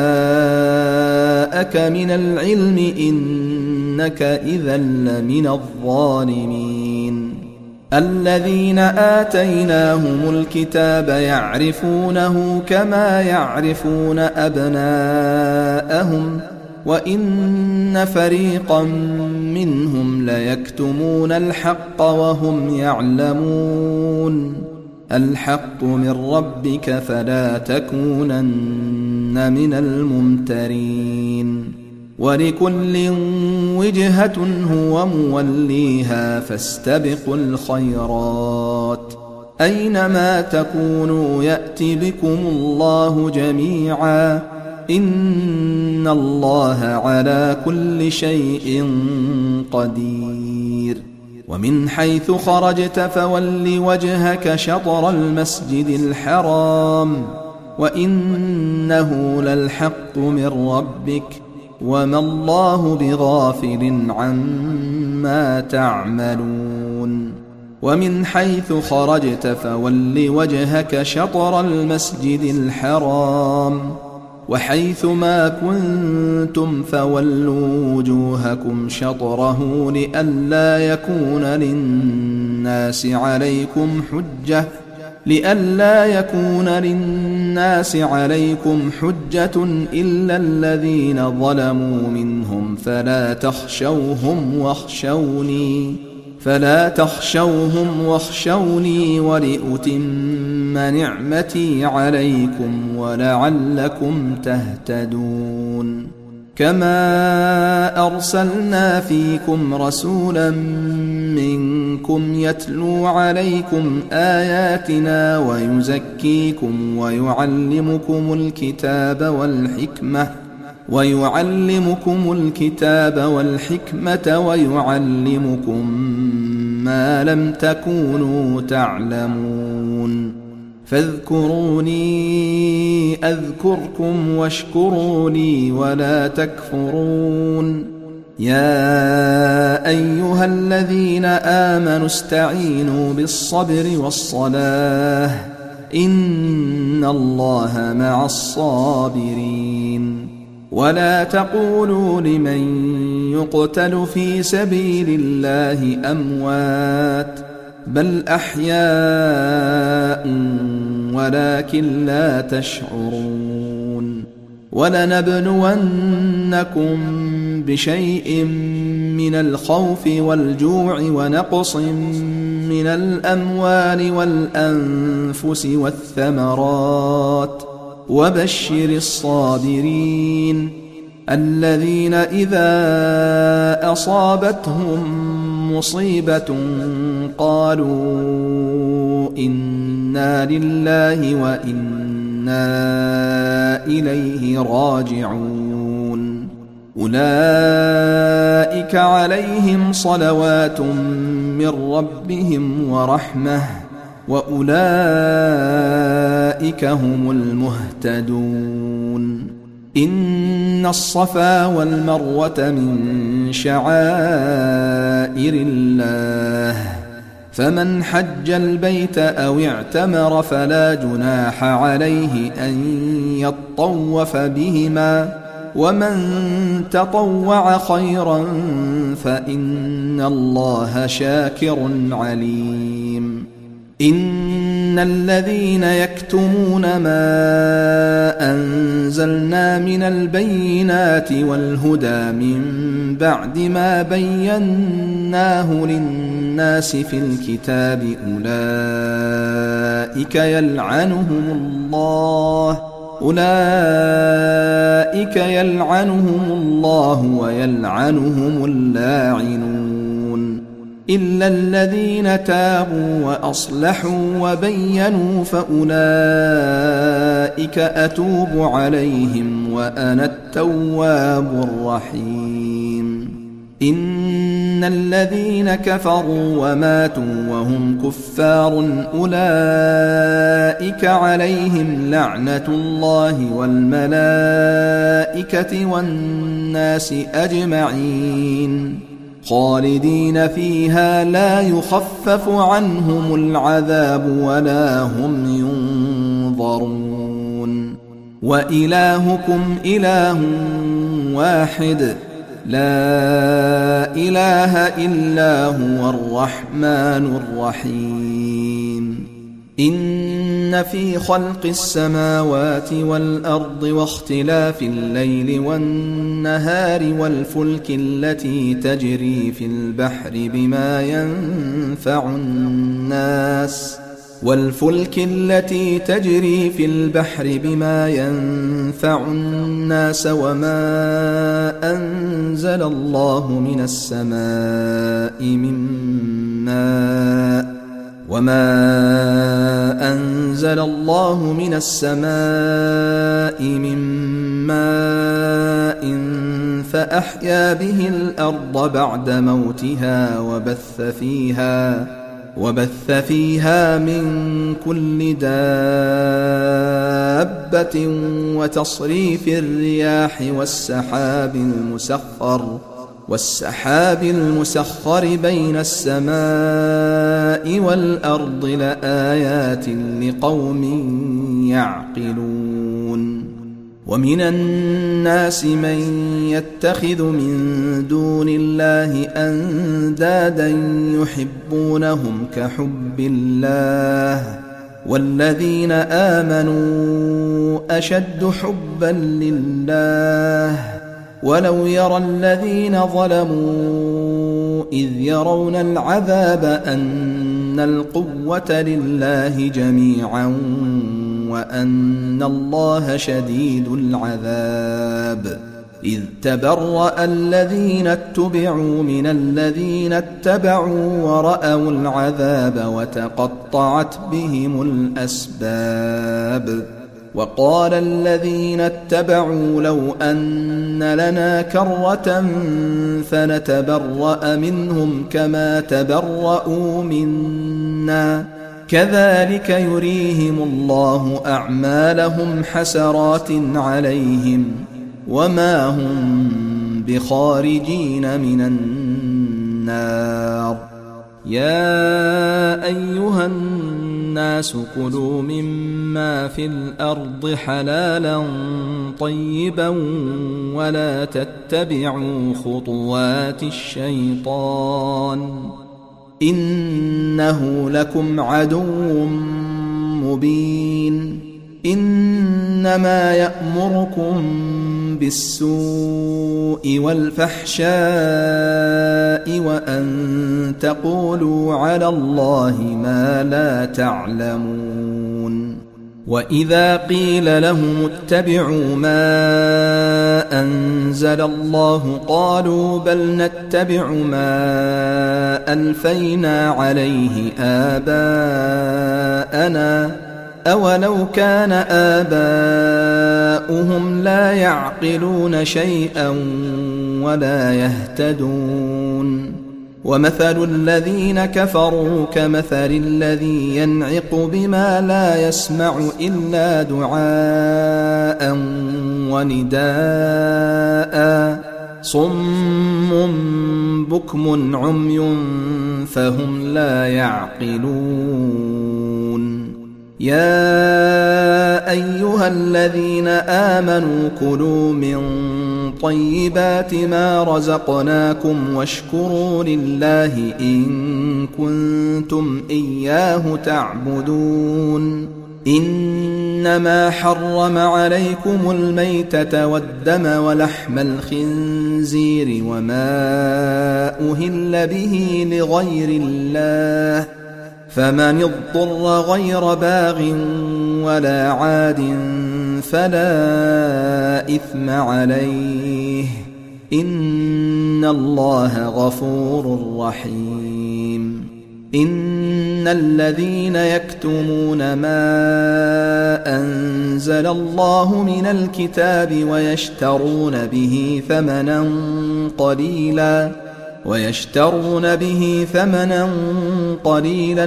جاءك من العلم إنك إذا لمن الظالمين الذين آتيناهم الكتاب يعرفونه كما يعرفون أبناءهم وإن فريقا منهم ليكتمون الحق وهم يعلمون الحق من ربك فلا تكونن من الممترين ولكل وجهة هو موليها فاستبقوا الخيرات أينما تكونوا يأتي بكم الله جميعا إن الله على كل شيء قدير ومن حيث خرجت فول وجهك شطر المسجد الحرام وإنه للحق من ربك وما الله بغافل عما تعملون ومن حيث خرجت فول وجهك شطر المسجد الحرام وحيث ما كنتم فولوا وجوهكم شطره لئلا يكون للناس عليكم حجة لئلا يكون للناس عليكم حجة إلا الذين ظلموا منهم فلا تخشوهم واخشوني فلا تخشوهم واخشوني ولأتم نعمتي عليكم ولعلكم تهتدون كما أرسلنا فيكم رسولا منكم يتلو عليكم آياتنا ويزكيكم ويعلمكم الكتاب والحكمة ويعلمكم الكتاب والحكمة ويعلمكم ما لم تكونوا تعلمون فاذكروني أذكركم واشكروا لي ولا تكفرون يا أيها الذين آمنوا استعينوا بالصبر والصلاة إن الله مع الصابرين ولا تقولوا لمن يقتل في سبيل الله أموات بل أحياء ولكن لا تشعرون ولنبلونكم بشيء من الخوف والجوع ونقص من الأموال والأنفس والثمرات وبشر الصابرين الذين إذا أصابتهم مصيبة قالوا إنا لله وإنا إليه راجعون أولئك عليهم صلوات من ربهم ورحمة وأولئك هم المهتدون إن الصفا والمروة من شعائر الله فمن حج البيت أو اعتمر فلا جناح عليه أن يطوف بهما ومن تطوع خيرا فإن الله شاكر عليم إن الذين يكتمون ما أنزلنا من البينات والهدى من بعد ما بيناه للناس في الكتاب أولئك يلعنهم الله أولئك يلعنهم الله ويلعنهم اللاعنون إلا الذين تابوا وأصلحوا وبينوا فأولئك أتوب عليهم وأنا التواب الرحيم. إن الذين كفروا وماتوا وهم كفار أولئك عليهم لعنة الله والملائكة والناس أجمعين خالدين فيها لا يخفف عنهم العذاب ولا هم ينظرون. وإلهكم إله واحد لا إله إلا هو الرحمن الرحيم. إن في خلق السماوات والأرض واختلاف الليل والنهار والفلك التي تجري في البحر بما ينفع الناس والفلك التي تجري في البحر بما ينفع الناس وما أنزل الله من السماء من ماء وما أنزل الله من السماء من ماء فأحيا به الأرض بعد موتها وبث فيها وبث فيها من كل دابة وتصريف الرياح والسحاب المسخر والسحاب المسخر بين السماء والأرض لآيات لقوم يعقلون. ومن الناس من يتخذ من دون الله أندادا يحبونهم كحب الله والذين آمنوا أشد حبا لله ولو يرى الذين ظلموا إذ يرون العذاب أن القوة لله جميعا وأن الله شديد العذاب. إذ تبرأ الذين اتبعوا من الذين اتبعوا ورأوا العذاب وتقطعت بهم الأسباب. وقال الذين اتبعوا لو أن لنا كرة فنتبرأ منهم كما تبرأوا منا كذلك يريهم الله أعمالهم حسرات عليهم وما هم بخارجين من النار. يا أيها الناس كلوا مما في الأرض حلالا طيبا ولا تتبعوا خطوات الشيطان إنه لكم عدو مبين. إنما يأمركم بالسوء والفحشاء وأن تقولوا على الله ما لا تعلمون. وإذا قيل لهم اتبعوا ما أنزل الله قالوا بل نتبع ما ألفينا عليه آباءنا أولو كان آباؤهم لا يعقلون شيئا ولا يهتدون. ومثل الذين كفروا كمثل الذي ينعق بما لا يسمع إلا دعاء ونداء صم بكم عمي فهم لا يعقلون. يا أيها الذين آمنوا كلوا من طيبات ما رزقناكم واشكروا لله إن كنتم إياه تعبدون. إنما حرم عليكم الميتة والدم ولحم الخنزير وما أهل به لغير الله فمن اضطر غير باغ ولا عاد فلا إثم عليه إن الله غفور رحيم. إن الذين يكتمون ما أنزل الله من الكتاب ويشترون به ثمنا قليلا ويشترون به ثمنا قليلا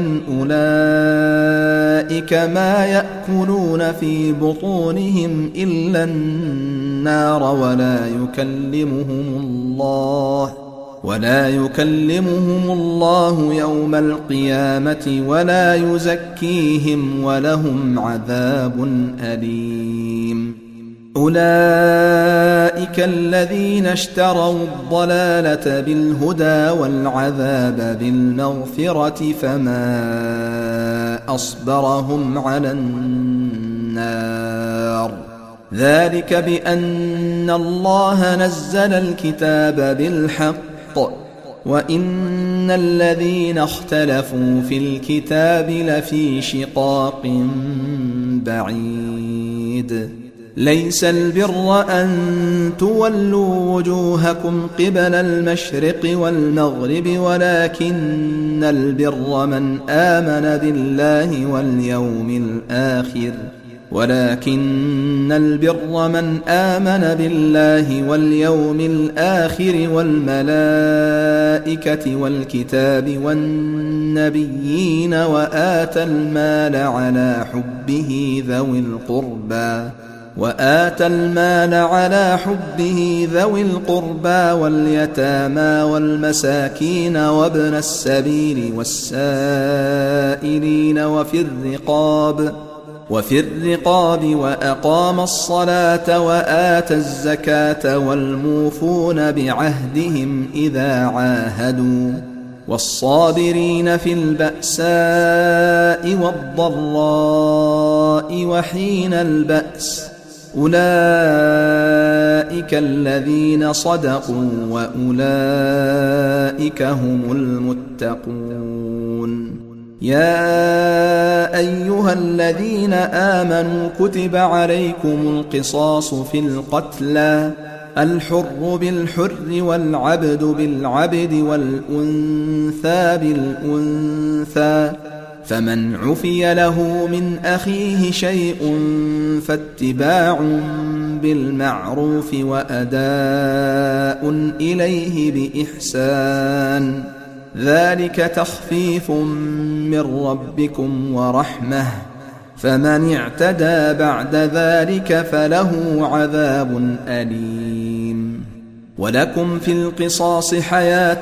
أولئك ما يأكلون في بطونهم إلا النار ولا يكلمهم الله ولا يكلمهم الله يوم القيامة ولا يزكيهم ولهم عذاب أليم. أولئك الذين اشتروا الضلالة بالهدى والعذاب بالمغفرة فما أصبرهم على النار. ذلك بأن الله نزل الكتاب بالحق وإن الذين اختلفوا في الكتاب لفي شقاق بعيد. ليس البر أن تولوا وجوهكم قبل المشرق والمغرب ولكن البر من آمن بالله واليوم الآخر ولكن البر من آمن بالله واليوم الآخر والملائكة والكتاب والنبيين وآتى المال على حبه ذوي القربى وآتى المال على حبه ذوي القربى واليتامى والمساكين وابن السبيل والسائلين وفي الرقاب وفي الرقاب وأقام الصلاة وآتى الزكاة والموفون بعهدهم إذا عاهدوا والصابرين في البأساء والضراء وحين البأس أولئك الذين صدقوا وأولئك هم المتقون. يا أيها الذين آمنوا كتب عليكم القصاص في القتلى الحر بالحر والعبد بالعبد والأنثى بالأنثى فمن عفي له من أخيه شيء فاتباع بالمعروف وأداء إليه بإحسان ذلك تخفيف من ربكم ورحمة فمن اعتدى بعد ذلك فله عذاب أليم. ولكم في القصاص حياة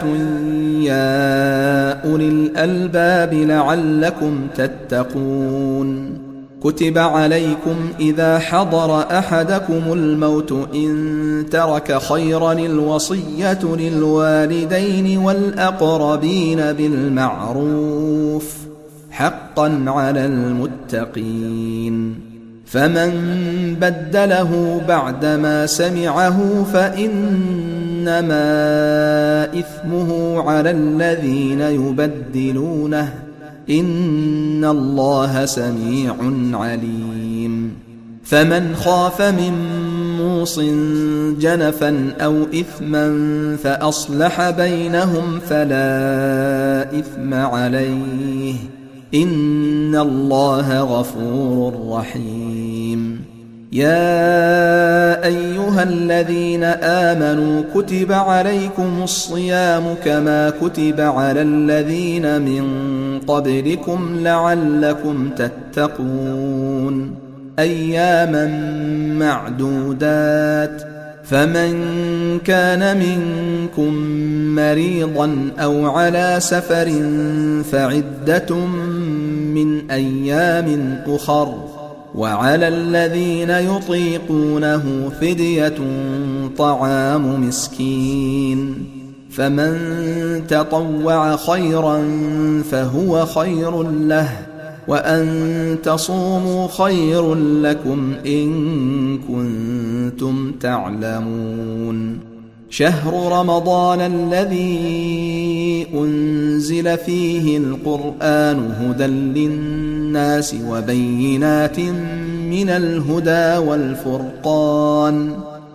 يا أولي الألباب لعلكم تتقون. كتب عليكم إذا حضر أحدكم الموت إن ترك خيرا الوصية للوالدين والأقربين بالمعروف حقا على المتقين. فمن بدله بعدما سمعه فإنما إثمه على الذين يبدلونه إن الله سميع عليم. فمن خاف من موص جنفا أو إثما فأصلح بينهم فلا إثم عليه إن الله غفور رحيم. يا أيها الذين آمنوا كتب عليكم الصيام كما كتب على الذين من قبلكم لعلكم تتقون أياما معدودات فمن كان منكم مريضا أو على سفر فعدة من أيام أخر وعلى الذين يطيقونه فدية طعام مسكين فمن تطوع خيرا فهو خير له وأن تصوموا خير لكم إن كنتم تعلمون. شهر رمضان الذي أنزل فيه القرآن هدى للناس وبينات من الهدى والفرقان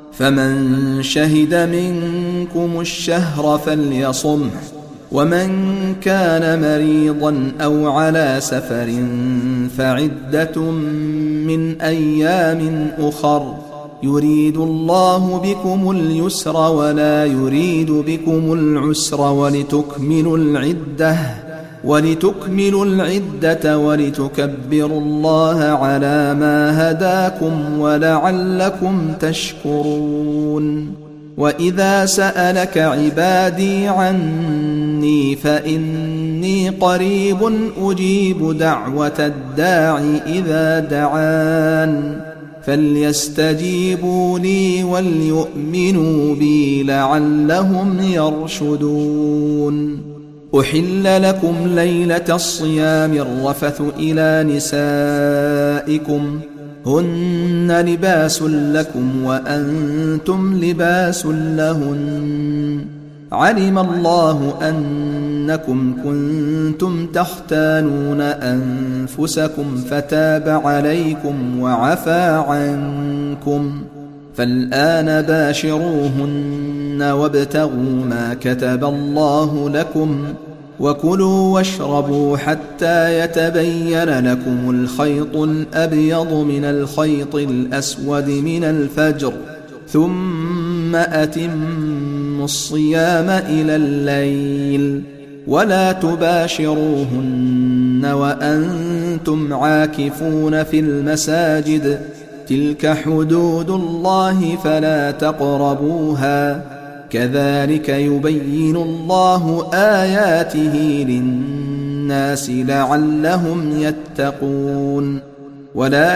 فمن شهد منكم الشهر فليصمه، ومن كان مريضا أو على سفر فعدة من أيام أخر، يريد الله بكم اليسر ولا يريد بكم العسر ولتكملوا العدة ولتكملوا العدة ولتكبروا الله على ما هداكم ولعلكم تشكرون. وإذا سألك عبادي عني فإني قريب أجيب دعوة الداع إذا دعان، فليستجيبوا لي وليؤمنوا بي لعلهم يرشدون. أحل لكم ليلة الصيام الرفث إلى نسائكم هن لباس لكم وأنتم لباس لهن، علم الله أنكم كنتم تختانون أنفسكم فتاب عليكم وعفى عنكم، فالآن باشروهن وابتغوا ما كتب الله لكم، وكلوا واشربوا حتى يتبين لكم الخيط الأبيض من الخيط الأسود من الفجر، ثم أتموا الصيام إلى الليل، ولا تباشروهن وأنتم عاكفون في المساجد، تلك حدود الله فلا تقربوها، كذلك يبين الله آياته للناس لعلهم يتقون. ولا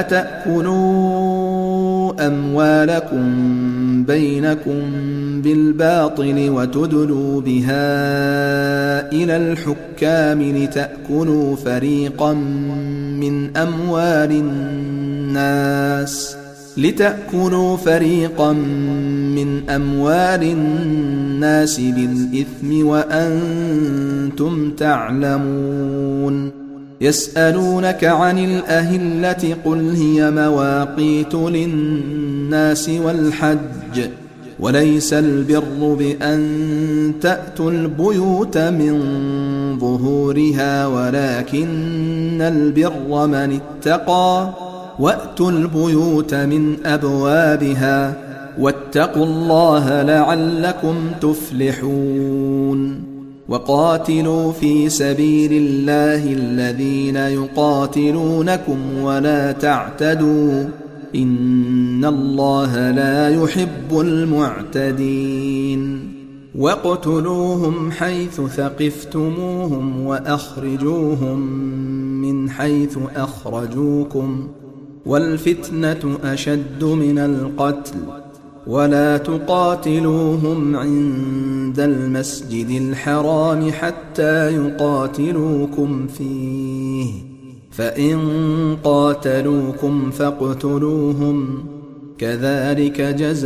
تأكلوا أموالكم بينكم بالباطل وتدلوا بها إلى الحكام لتأكلوا فريقا من أموال الناس لتأكلوا فريقا من أموال الناس بالإثم وأنتم تعلمون. يسألونك عن الأهلة قل هي مواقيت للناس والحج، وليس البر بأن تأتوا البيوت من ظهورها ولكن البر من اتقى، وأتوا البيوت من أبوابها، واتقوا الله لعلكم تفلحون. وقاتلوا في سبيل الله الذين يقاتلونكم ولا تعتدوا، إن الله لا يحب المعتدين. واقتلوهم حيث ثقفتموهم وأخرجوهم من حيث أخرجوكم، والفتنة أشد من القتل، ولا تقاتلوهم عند المسجد الحرام حتى يقاتلوكم فيه، فإن قاتلوكم فاقتلوهم، كذلك جزاء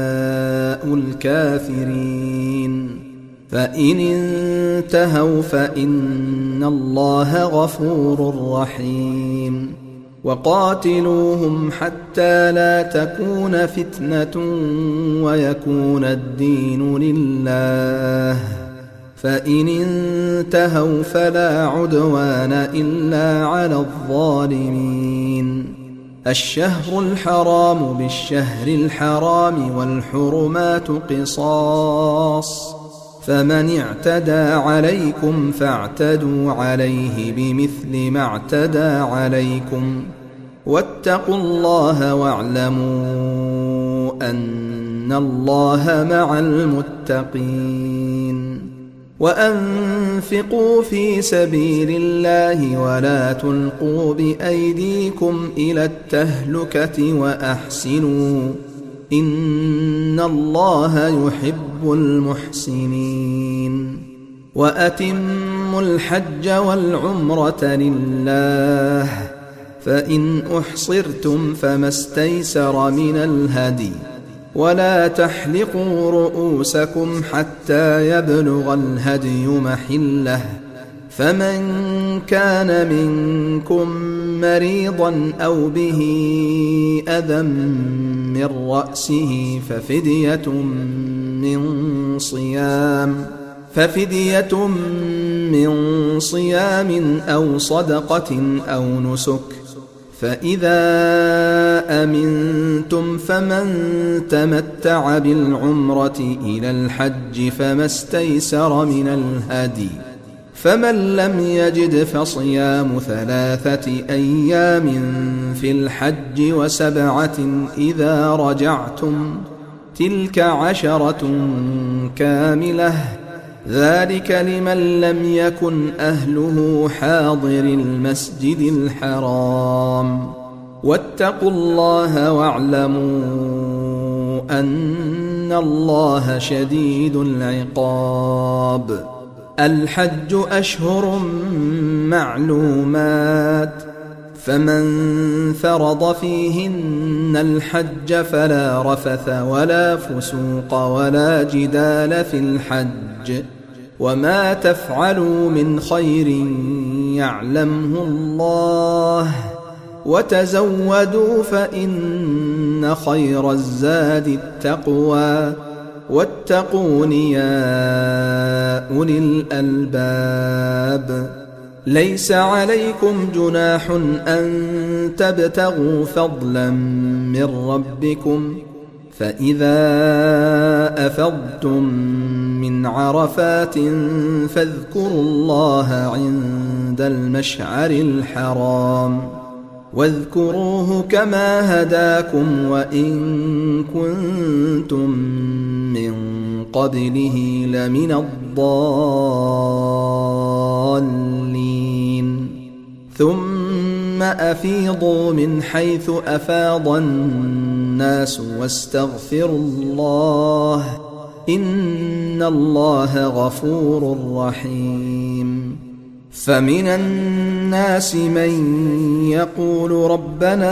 الكافرين. فإن انتهوا فإن الله غفور رحيم. وقاتلوهم حتى لا تكون فتنة ويكون الدين لله، فإن انتهوا فلا عدوان إلا على الظالمين. الشهر الحرام بالشهر الحرام والحرمات قصاص، فمن اعتدى عليكم فاعتدوا عليه بمثل ما اعتدى عليكم، واتقوا الله واعلموا أن الله مع المتقين. وأنفقوا في سبيل الله ولا تلقوا بأيديكم إلى التهلكة وأحسنوا، إن الله يحب المحسنين. وأتموا الحج والعمرة لله، فإن أحصرتم فما استيسر من الهدي، ولا تحلقوا رؤوسكم حتى يبلغ الهدي محله، فمن كان منكم مريضا أو به أذى من رأسه ففدية من صيام ففدية من صيام أو صدقة أو نسك فإذا أمنتم فمن تمتع بالعمرة إلى الحج فما استيسر من الهدي فمن لم يجد فصيام ثلاثة أيام في الحج وسبعة إذا رجعتم تلك عشرة كاملة ذلك لمن لم يكن أهله حاضر المسجد الحرام واتقوا الله واعلموا أن الله شديد العقاب الحج أشهر معلومات فمن فرض فيهن الحج فلا رفث ولا فسوق ولا جدال في الحج وما تفعلوا من خير يعلمه الله وتزودوا فإن خير الزاد التقوى واتقون يا أولي الألباب ليس عليكم جناح أن تبتغوا فضلا من ربكم فإذا أفضتم من عرفات فاذكروا الله عند المشعر الحرام واذكروه كما هداكم وإن كنتم من قبله لمن الضالين ثم أفيضوا من حيث أفاض الناس واستغفروا الله إن الله غفور رحيم فمن الناس من يقول ربنا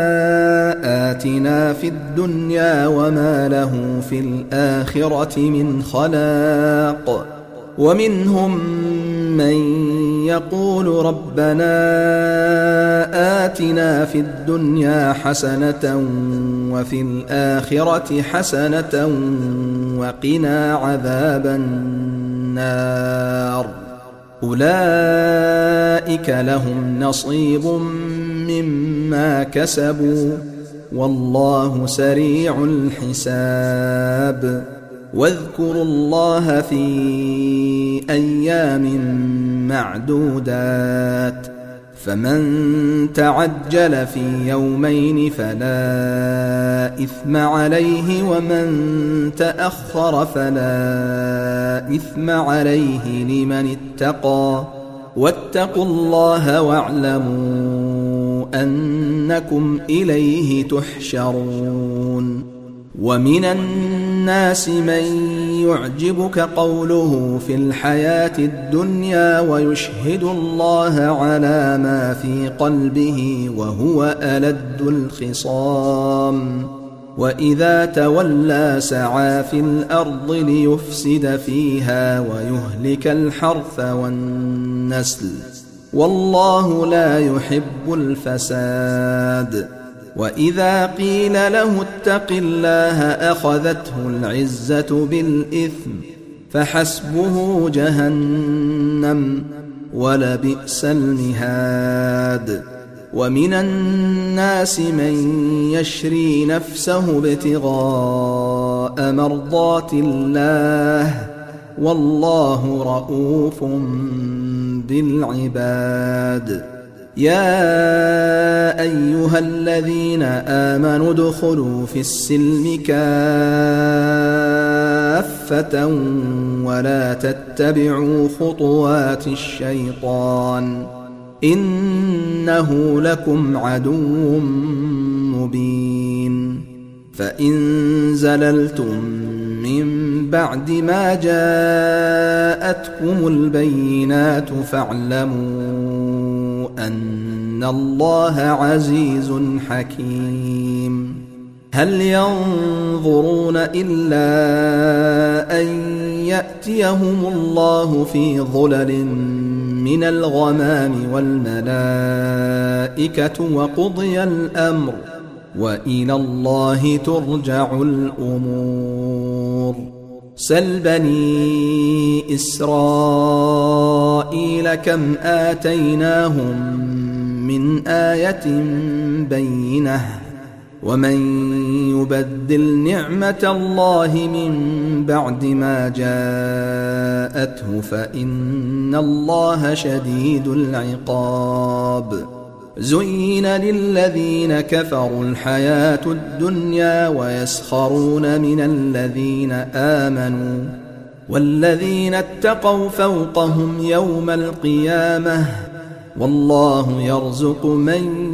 آتنا في الدنيا وما له في الآخرة من خلاق ومنهم من يقول ربنا آتنا في الدنيا حسنة وفي الآخرة حسنة وقنا عذاب النار أولئك لهم نصيب مما كسبوا والله سريع الحساب واذكروا الله في أيام معدودات فمن تعجل في يومين فلا إثم عليه ومن تأخر فلا إثم عليه لمن اتقى واتقوا الله واعلموا أنكم إليه تحشرون ومن الناس من يعجبك قوله في الحياة الدنيا ويشهد الله على ما في قلبه وهو ألد الخصام وإذا تولى سعى في الأرض ليفسد فيها ويهلك الحرث والنسل والله لا يحب الفساد وإذا قيل له اتق الله أخذته العزة بالإثم فحسبه جهنم ولبئس المهاد ومن الناس من يشري نفسه ابتغاء مرضات الله والله رؤوف بالعباد يا أيها الذين آمنوا ادخلوا في السلم كافة ولا تتبعوا خطوات الشيطان إنه لكم عدو مبين فإن زللتم من بعد ما جاءتكم البينات فاعلموا أن الله عزيز حكيم هل ينظرون إلا أن يأتيهم الله في ظلل من الغمام والملائكة الملائكة وقضي الأمر وإلى الله ترجع الأمور. سل بني إسرائيل كم آتيناهم من آية بينة ومن يبدل نعمة الله من بعد ما جاءته فإن الله شديد العقاب. زين للذين كفروا الحياة الدنيا ويسخرون من الذين آمنوا والذين اتقوا فوقهم يوم القيامة والله يرزق من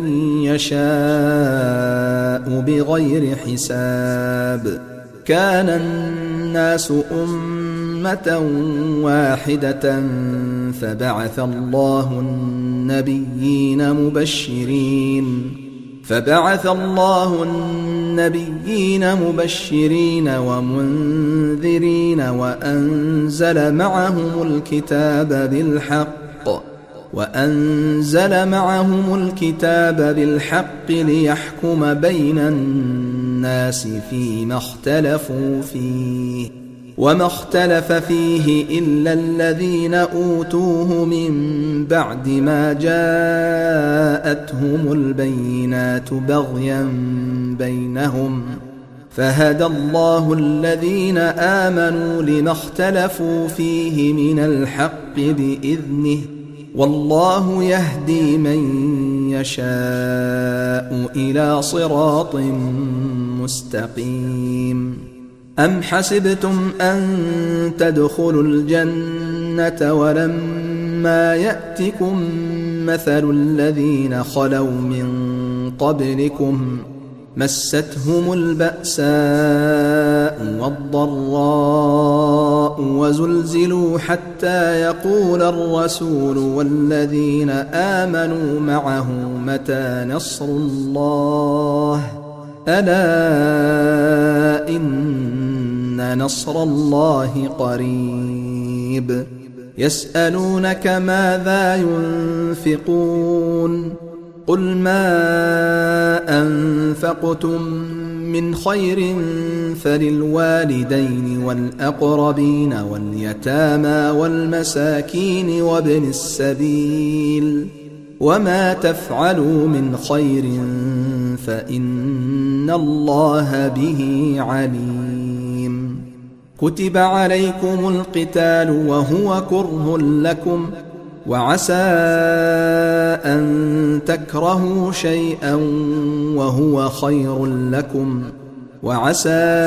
يشاء بغير حساب. كان الناس أمة واحدة فبعث الله النبيين مبشرين فبعث الله النبيين مبشرين ومنذرين وأنزل معهم الكتاب بالحق وأنزل معهم الكتاب بالحق ليحكم بين الناس فيما اختلفوا فيه وما اختلف فيه إلا الذين أوتوه من بعد ما جاءتهم البينات بغيا بينهم فهدى الله الذين آمنوا لما اختلفوا فيه من الحق بإذنه والله يهدي من يشاء إلى صراط مستقيم. أم حسبتم أن تدخلوا الجنة ولما يأتكم مثل الذين خلوا من قبلكم مستهم البأساء والضراء وزلزلوا حتى يقول الرسول والذين آمنوا معه متى نصر الله ألا إن نصر الله قريب. يسألونك ماذا ينفقون قل ما أنفقتم من خير فللوالدين والأقربين واليتامى والمساكين وابن السبيل وما تفعلوا من خير فإن الله به عليم. كتب عليكم القتال وهو كره لكم وعسى أن تكرهوا شيئا وهو خير لكم وعسى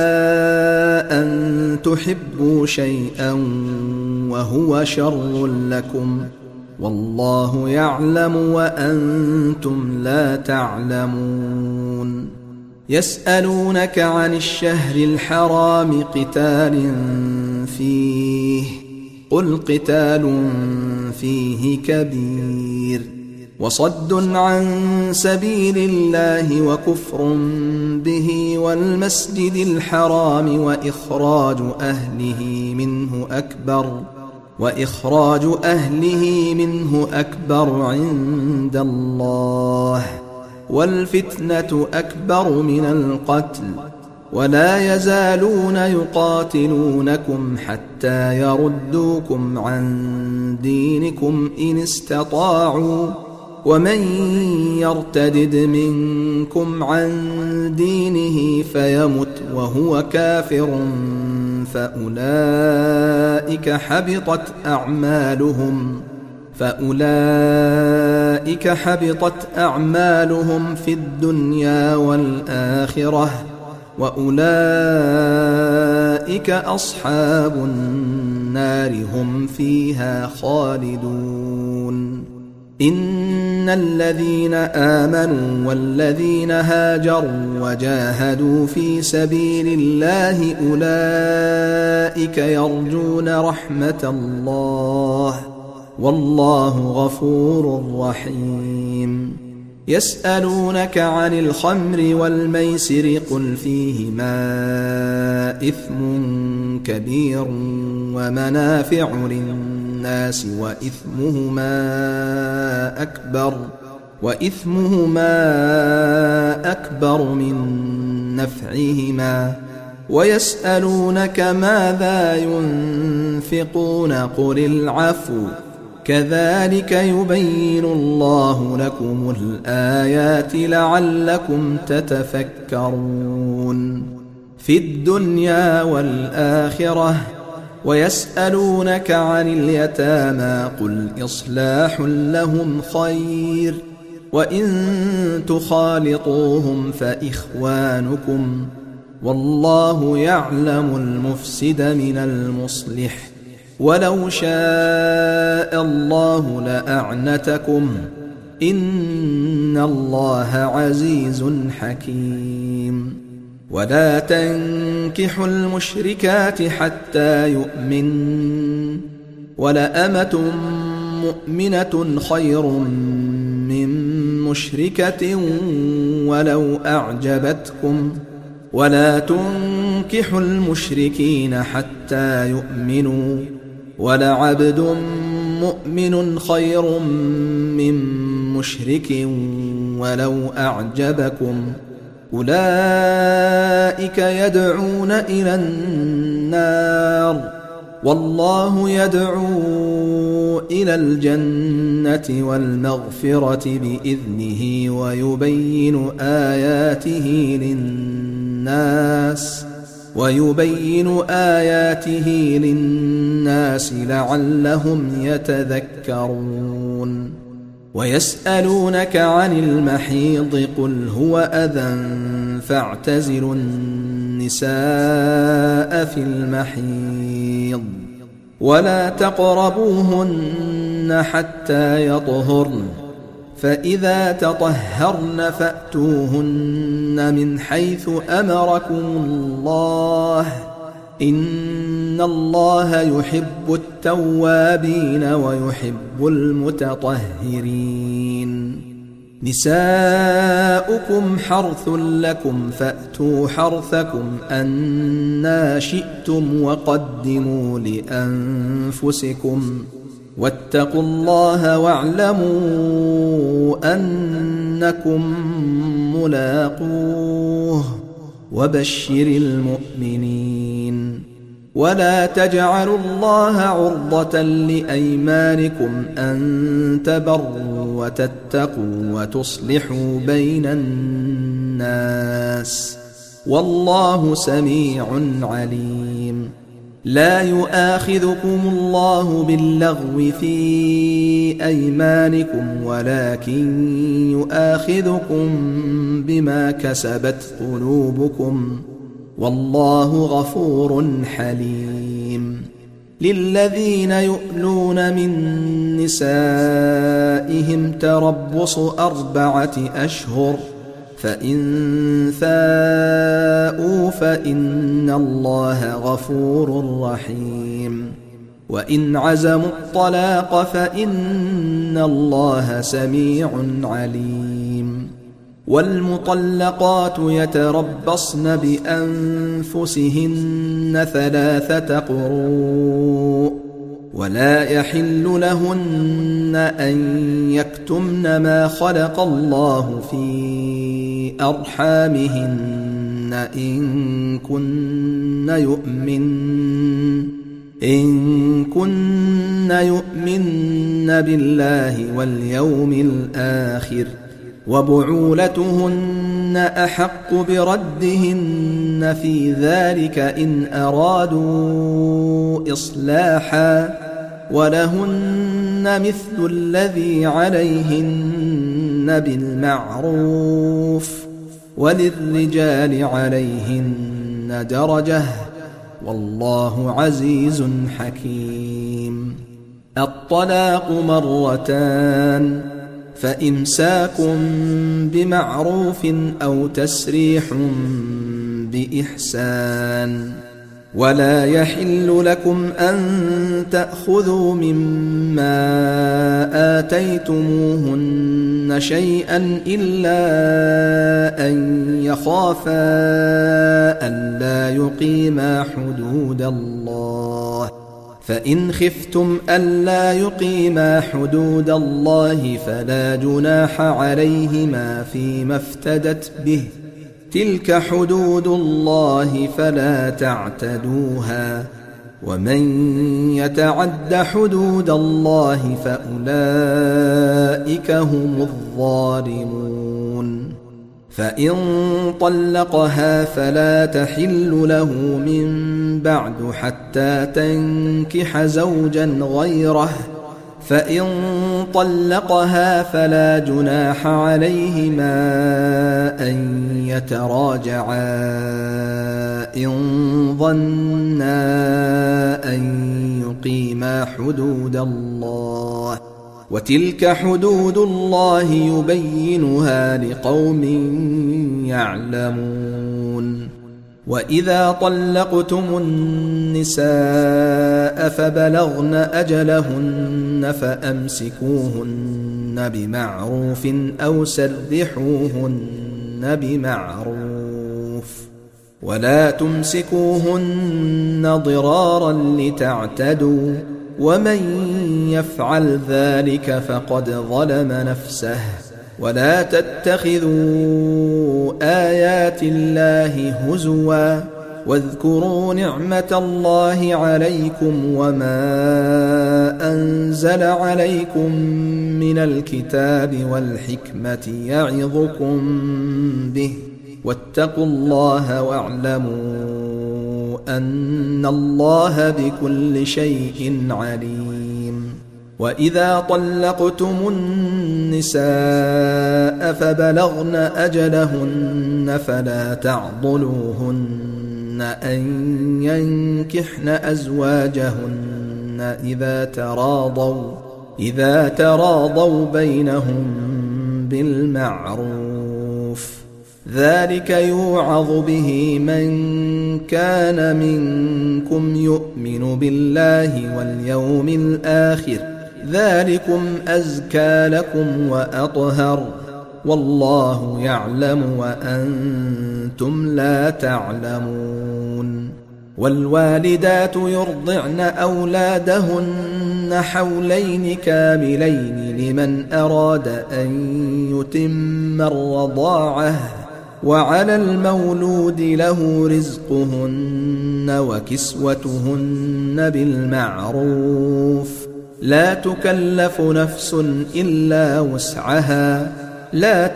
أن تحبوا شيئا وهو شر لكم والله يعلم وأنتم لا تعلمون. يسألونك عن الشهر الحرام قتال فيه قل قتال فيه كبير وصد عن سبيل الله وكفر به والمسجد الحرام وإخراج أهله منه أكبر وإخراج أهله منه أكبر عند الله والفتنة أكبر من القتل ولا يزالون يقاتلونكم حتى يردوكم عن دينكم إن استطاعوا ومن يرتدد منكم عن دينه فيمت وهو كافر فأولئك حبطت أعمالهم فأولئك حبطت أعمالهم في الدنيا والآخرة وأولئك أصحاب النار هم فيها خالدون. إن الذين آمنوا والذين هاجروا وجاهدوا في سبيل الله أولئك يرجون رحمة الله والله غفور رحيم. يسألونك عن الخمر والميسر قل فيهما إثم كبير ومنافع للناس وإثمهما أكبر وإثمهما أكبر من نفعهما ويسألونك ماذا ينفقون قل العفو كذلك يبين الله لكم الآيات لعلكم تتفكرون في الدنيا والآخرة ويسألونك عن اليتامى قل إصلاح لهم خير وإن تخالطوهم فإخوانكم والله يعلم المفسد من المصلح ولو شاء الله لأعنتكم إن الله عزيز حكيم ولا تنكحوا المشركات حتى يؤمن ولأمة مؤمنة خير من مشركة ولو أعجبتكم ولا تنكحوا المشركين حتى يؤمنوا ولعبد مؤمن خير من مشرك ولو أعجبكم أولئك يدعون إلى النار والله يدعو إلى الجنة والمغفرة بإذنه ويبين آياته للناس ويبين آياته للناس لعلهم يتذكرون ويسألونك عن المحيض قل هو أذى فاعتزلوا النساء في المحيض ولا تقربوهن حتى يطهرن فإذا تطهرن فأتوهن من حيث أمركم الله إن الله يحب التوابين ويحب المتطهرين نساؤكم حرث لكم فأتوا حرثكم أنى شئتم وقدموا لأنفسكم واتقوا الله واعلموا أنكم ملاقوه وبشر المؤمنين ولا تجعلوا الله عرضة لأيمانكم أن تبروا وتتقوا وتصلحوا بين الناس والله سميع عليم لا يؤاخذكم الله باللغو في أيمانكم ولكن يؤاخذكم بما كسبت قلوبكم والله غفور حليم للذين يؤلون من نسائهم تربص أربعة أشهر فإن فاءوا فإن الله غفور رحيم وإن عزموا الطلاق فإن الله سميع عليم والمطلقات يتربصن بأنفسهن ثلاثة قروء ولا يحل لهن أن يكتمن ما خلق الله في أرحامهن إن كن يؤمن إن كن يؤمن بالله واليوم الآخر وبعولتهن أحق بردهن في ذلك إن أرادوا إصلاحا ولهن مثل الذي عليهن بالمعروف وللرجال عليهن درجة والله عزيز حكيم الطلاق مرتان فإمساك بمعروف أو تسريح بإحسان ولا يحل لكم أن تأخذوا مما آتيتموهن شيئا إلا أن يخافا ألا يقيما حدود الله فإن خفتم ألا يقيما حدود الله فلا جناح عليهما فيما افتدت به، تلك حدود الله فلا تعتدوها، ومن يتعد حدود الله فأولئك هم الظالمون. فإن طلقها فلا تحل له من بعد حتى تنكح زوجا غيره، فإن طلقها فلا جناح عليهما أن يتراجعا إن ظنا أن يقيما حدود الله، وتلك حدود الله يبينها لقوم يعلمون. وإذا طلقتم النساء فبلغن أجلهن فأمسكوهن بمعروف أو سرحوهن بمعروف، ولا تمسكوهن ضرارا لتعتدوا، ومن يفعل ذلك فقد ظلم نفسه. ولا تتخذوا آيات الله هزوا، واذكروا نعمة الله عليكم وما أنزل عليكم من الكتاب والحكمة يعظكم به، واتقوا الله واعلموا أن الله بكل شيء عليم. وإذا طلقتم النساء فبلغن أجلهن فلا تعضلوهن أن ينكحن أزواجهن إذا تراضوا إذا تراضوا بينهم بالمعروف، ذلك يوعظ به من كان منكم يؤمن بالله واليوم الآخر، ذلكم أزكى لكم وأطهر، والله يعلم وأنتم لا تعلمون. والوالدات يرضعن أولادهن حولين كاملين لمن أراد أن يتم الرضاعة، وعلى المولود له رزقهن وكسوتهن بالمعروف، لا تكلف نفس إلا وسعها، لا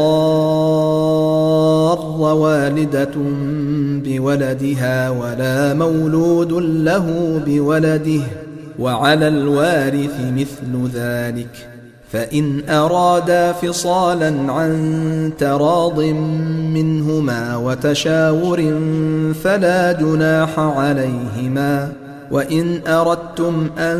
تضار والدة بولدها ولا مولود له بولده، وعلى الوارث مثل ذلك، فإن أرادا فصالا عن تراض منهما وتشاور فلا جناح عليهما. وإن أردتم أن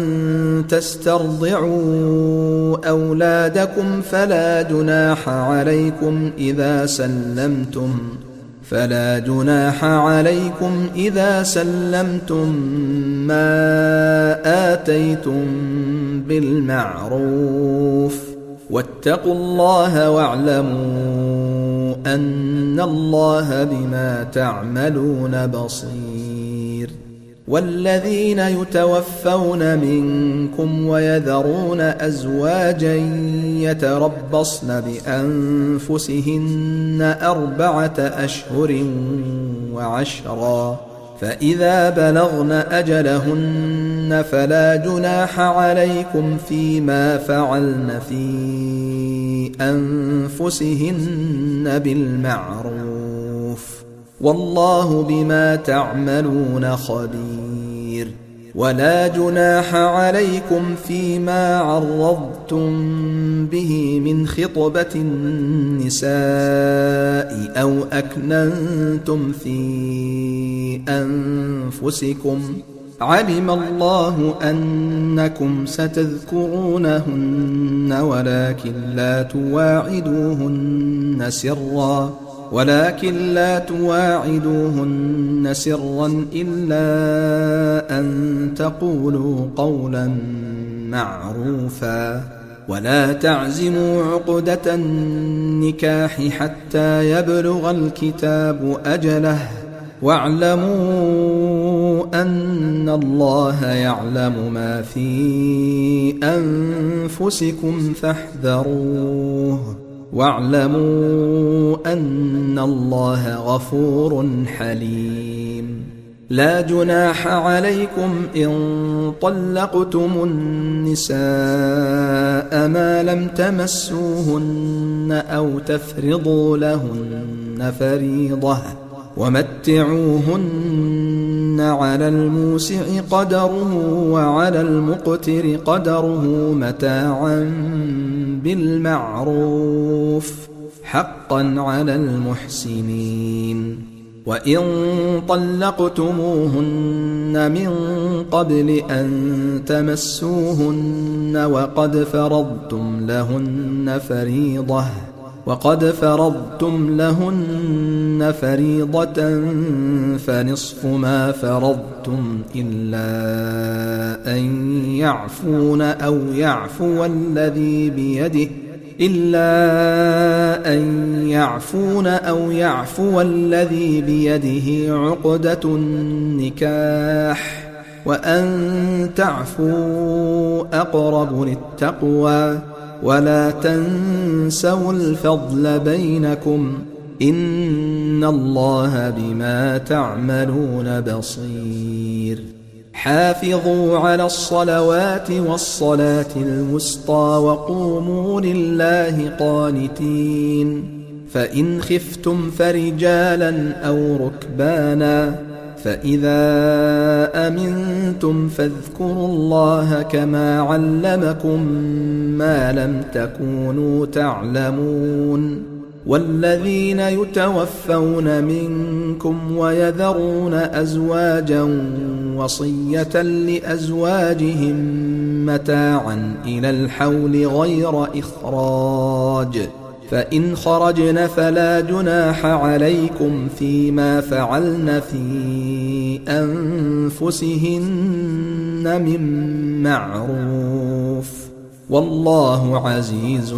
تسترضعوا أولادكم فلا جناح عليكم إذا سلمتم فلا جناح عليكم إذا سلمتم ما آتيتم بالمعروف، واتقوا الله واعلموا أن الله بما تعملون بصير. والذين يتوفون منكم ويذرون أزواجا يتربصن بأنفسهن أربعة أشهر وعشرا، فإذا بلغن أجلهن فلا جناح عليكم فيما فعلن في أنفسهن بالمعروف، والله بما تعملون خبير. ولا جناح عليكم فيما عرضتم به من خطبة النساء أو أكننتم في أنفسكم، علم الله أنكم ستذكرونهن ولكن لا تواعدوهن سرا ولكن لا تواعدوهن سرا إلا أن تقولوا قولا معروفا، ولا تعزموا عقدة النكاح حتى يبلغ الكتاب أجله، واعلموا أن الله يعلم ما في أنفسكم فاحذروه واعلموا أن الله غفور حليم لا جناح عليكم إن طلقتم النساء ما لم تمسوهن أو تفرضوا لهن فريضة ومتعوهن على الموسع قدره وعلى المقتر قدره متاعا بالمعروف حقا على المحسنين وإن طلقتموهن من قبل أن تمسوهن وقد فرضتم لهن فريضة وقد فرضتم لهن فريضة فنصف ما فرضتم إلا أن يعفون أو يعفو الذي بيده إلا أن يعفون أو يعفو الذي بيده عقدة النكاح وأن تعفوا أقرب للتقوى ولا تنسوا الفضل بينكم إن الله بما تعملون بصير حافظوا على الصلوات والصلاة الوسطى وقوموا لله قانتين فإن خفتم فرجالا أو ركبانا فإذا أمنتم فاذكروا الله كما علمكم ما لم تكونوا تعلمون والذين يتوفون منكم ويذرون أزواجا وصية لأزواجهم متاعا إلى الحول غير إخراج فإن خرجن فلا جناح عليكم فيما فعلن في أنفسهن من معروف والله عزيز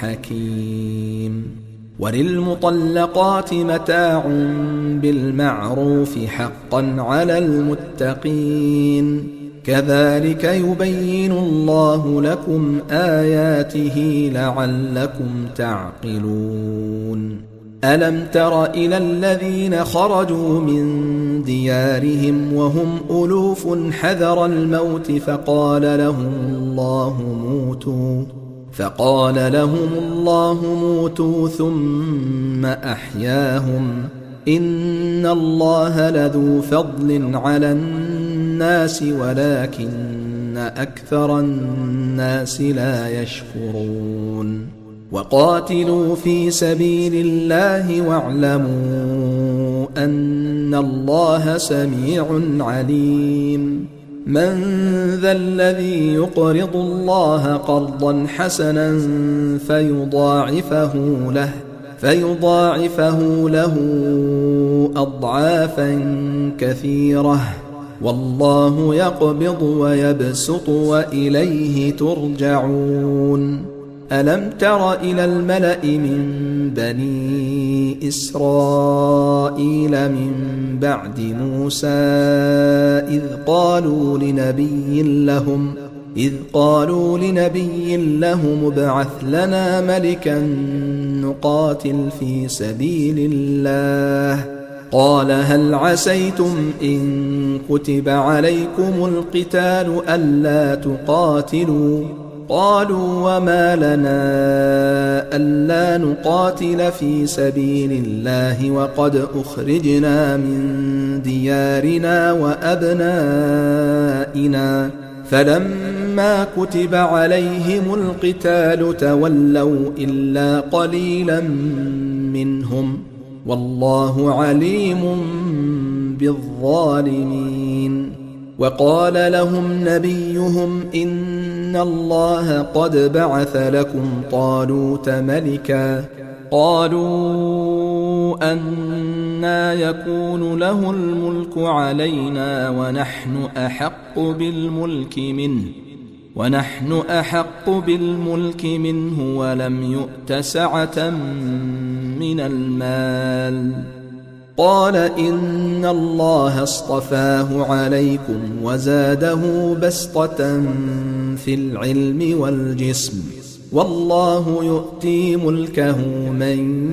حكيم وللمطلقات متاع بالمعروف حقا على المتقين كذلك يبين الله لكم آياته لعلكم تعقلون ألم تر إلى الذين خرجوا من ديارهم وهم ألوف حذر الموت فقال لهم الله موتوا فقال لهم الله موتوا ثم أحياهم إن الله لذو فضل على الناس ولكن أكثر الناس لا يشكرون وقاتلوا في سبيل الله واعلموا أن الله سميع عليم من ذا الذي يقرض الله قرضا حسنا فيضاعفه له فيضاعفه له أضعافا كثيرة والله يقبض ويبسط وإليه ترجعون ألم تر إلى الملأ من بني إسرائيل من بعد موسى إذ قالوا لنبي لهم إذ قالوا لنبي لهم ابعث لنا ملكا نقاتل في سبيل الله قال هل عسيتم إن كتب عليكم القتال ألا تقاتلوا قالوا وما لنا ألا نقاتل في سبيل الله وقد أخرجنا من ديارنا وأبنائنا فلما كتب عليهم القتال تولوا إلا قليلا منهم والله عليم بالظالمين وقال لهم نبيهم إن الله قد بعث لكم طالوت ملكا قالوا أنى يكون له الملك علينا ونحن أحق بالملك منه ونحن أحق بالملك منه ولم يؤت سعة من المال قال إن الله اصطفاه عليكم وزاده بسطة في العلم والجسم والله يؤتي ملكه من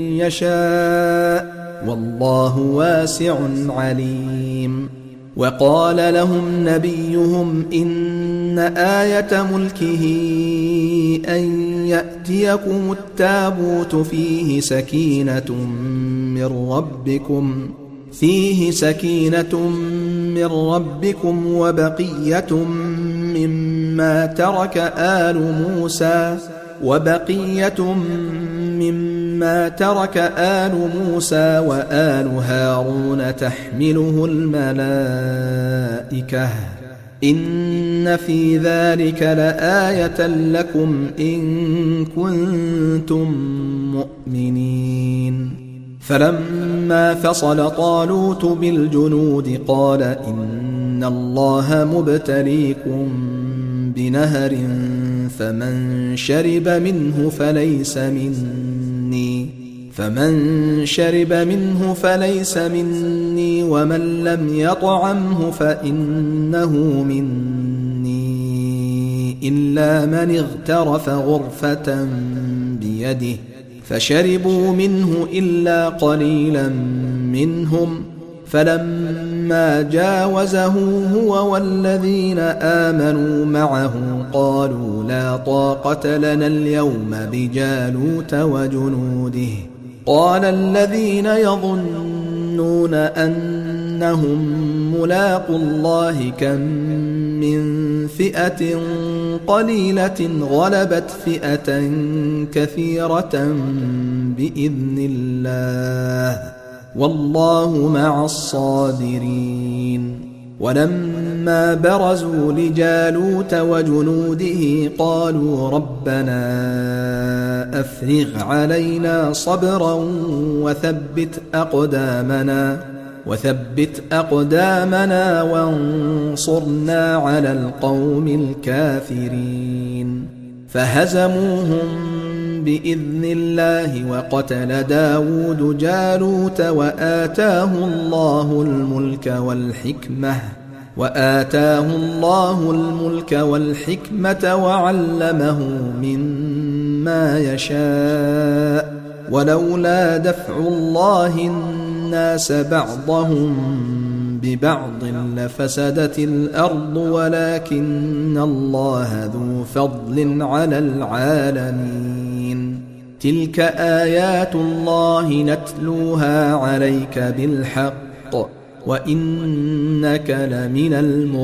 يشاء والله واسع عليم. وقال لهم نبيهم إن آية ملكه أن يأتيكم التابوت فيه سكينة من ربكم فيه سكينة من ربكم وبقية مما ترك آل موسى وبقية مما ترك آل موسى وآل هارون تحمله الملائكة إن في ذلك لآية لكم إن كنتم مؤمنين. فلما فصل طالوت بالجنود قال إن الله مبتليكم بنهر فمن شرب منه فليس مني فمن شرب منه فليس مني ومن لم يطعمه فإنه مني إلا من اغترف غرفة بيده فشربوا منه إلا قليلا منهم فلما جاوزه هو والذين آمنوا معه قالوا لا طاقة لنا اليوم بجالوت وجنوده. قال الذين يظنون أنهم ملاقوا الله كم من فئة قليلة غلبت فئة كثيرة بإذن الله والله مع الصابرين. ولما برزوا لجالوت وجنوده قالوا ربنا أفرغ علينا صبرا وثبت أقدامنا وثبت أقدامنا وانصرنا على القوم الكافرين. فهزموهم بإذن الله وقتل داود جالوت وآتاه الله الملك والحكمة وآتاه الله الملك والحكمة وعلمه مما يشاء ولولا دفع الله الناس بعضهم ببعض لفسدت الأرض ولكن الله ذو فضل على العالمين. تلك آيات الله نتلوها عليك بالحق وإنك لمن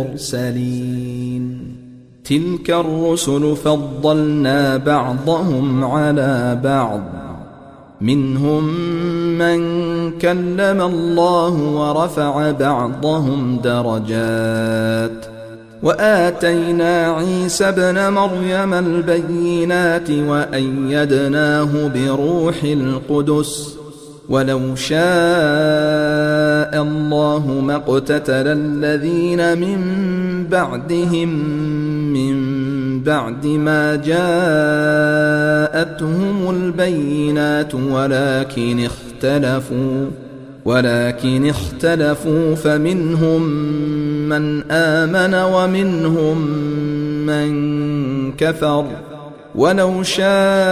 المرسلين. تلك الرسل فضلنا بعضهم على بعض منهم من كلم الله ورفع بعضهم درجات وآتينا عيسى ابن مريم البينات وأيدناه بروح القدس ولو شاء الله ما اقتتل الذين من بعدهم من بعد ما جاءتهم البينات ولكن اختلفوا ولكن اختلفوا فمنهم من آمن ومنهم من كفر ولو شاء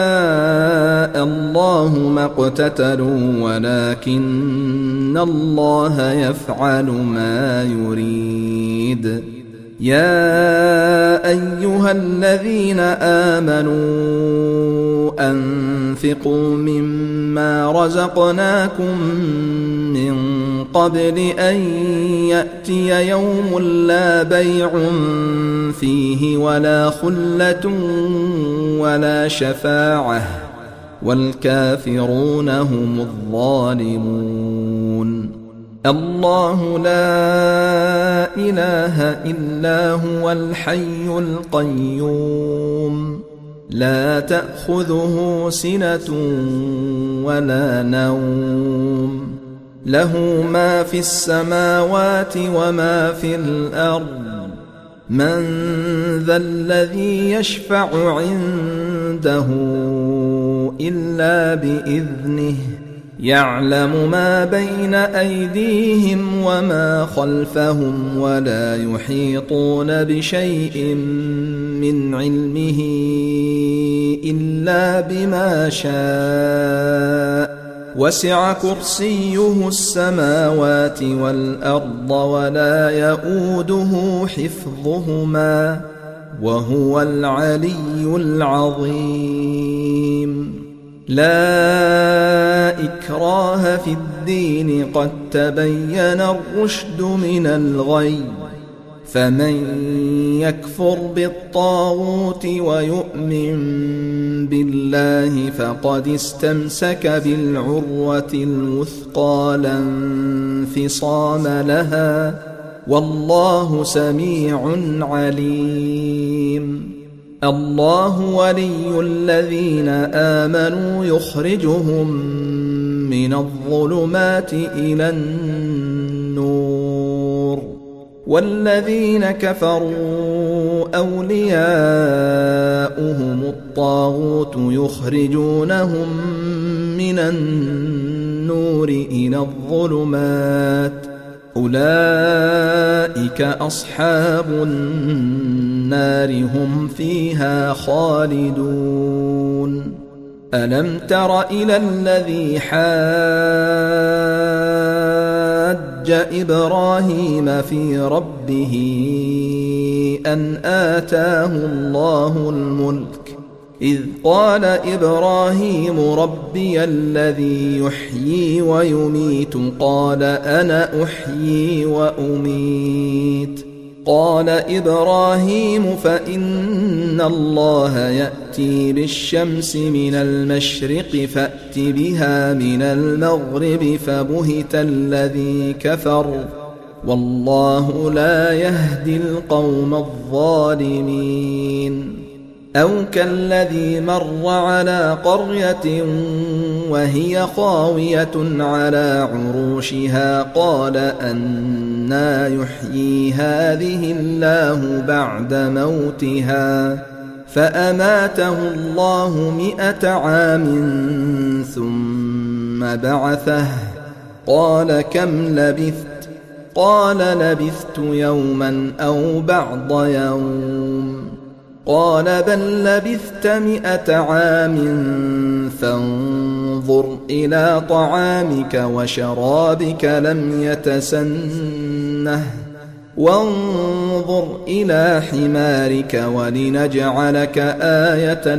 الله ما اقتتلوا ولكن الله يفعل ما يريد. يا أيها الذين آمنوا أنفقوا مما رزقناكم من قبل أن يأتي يوم لا بيع فيه ولا خلة ولا شفاعة والكافرون هم الظالمون. الله لا إله إلا هو الحي القيوم لا تأخذه سنة ولا نوم له ما في السماوات وما في الأرض من ذا الذي يشفع عنده إلا بإذنه يعلم ما بين أيديهم وما خلفهم ولا يحيطون بشيء من علمه إلا بما شاء وسع كرسيه السماوات والأرض ولا يؤوده حفظهما وهو العلي العظيم. لا إكراه في الدين قد تبين الرشد من الغي فمن يكفر بالطاغوت ويؤمن بالله فقد استمسك بالعروة الوثقى لا انفصام لها والله سميع عليم. الله ولي الذين آمنوا يخرجهم من الظلمات إلى النور والذين كفروا أولياؤهم الطاغوت يخرجونهم من النور إلى الظلمات أولئك أصحاب النار هم فيها خالدون. ألم تر إلى الذي حاج إبراهيم في ربه أن آتاه الله الملك إذ قال إبراهيم ربي الذي يحيي ويميت قال أنا أحيي وأميت قال إبراهيم فإن الله يأتي بالشمس من المشرق فأت بها من المغرب فبهت الذي كفر والله لا يهدي القوم الظالمين. أو كالذي مر على قرية وهي خاوية على عروشها قال أنى يحيي هذه الله بعد موتها فأماته الله مئة عام ثم بعثه قال كم لبثت قال لبثت يوما أو بعض يوم قال بل لبثت مئة عام فانظر إلى طعامك وشرابك لم يتسنه وانظر إلى حمارك ولنجعلك آية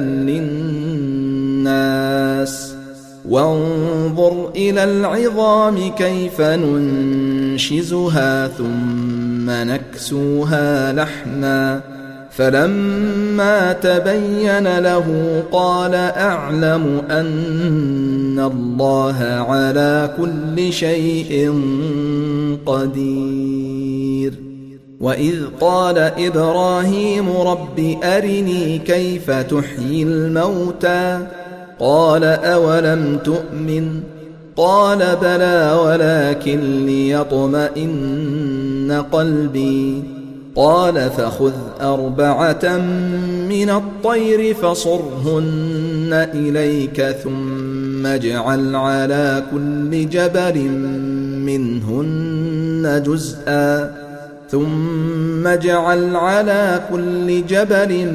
للناس وانظر إلى العظام كيف ننشزها ثم نكسوها لحما فلما تبين له قال أعلم أن الله على كل شيء قدير. وإذ قال إبراهيم رب أرني كيف تحيي الموتى قال أولم تؤمن قال بلى ولكن ليطمئن قلبي قال فخذ أربعة من الطير فصرهن إليك ثم اجعل على كل جبل منهن جزءا ثم اجعل على كل جبل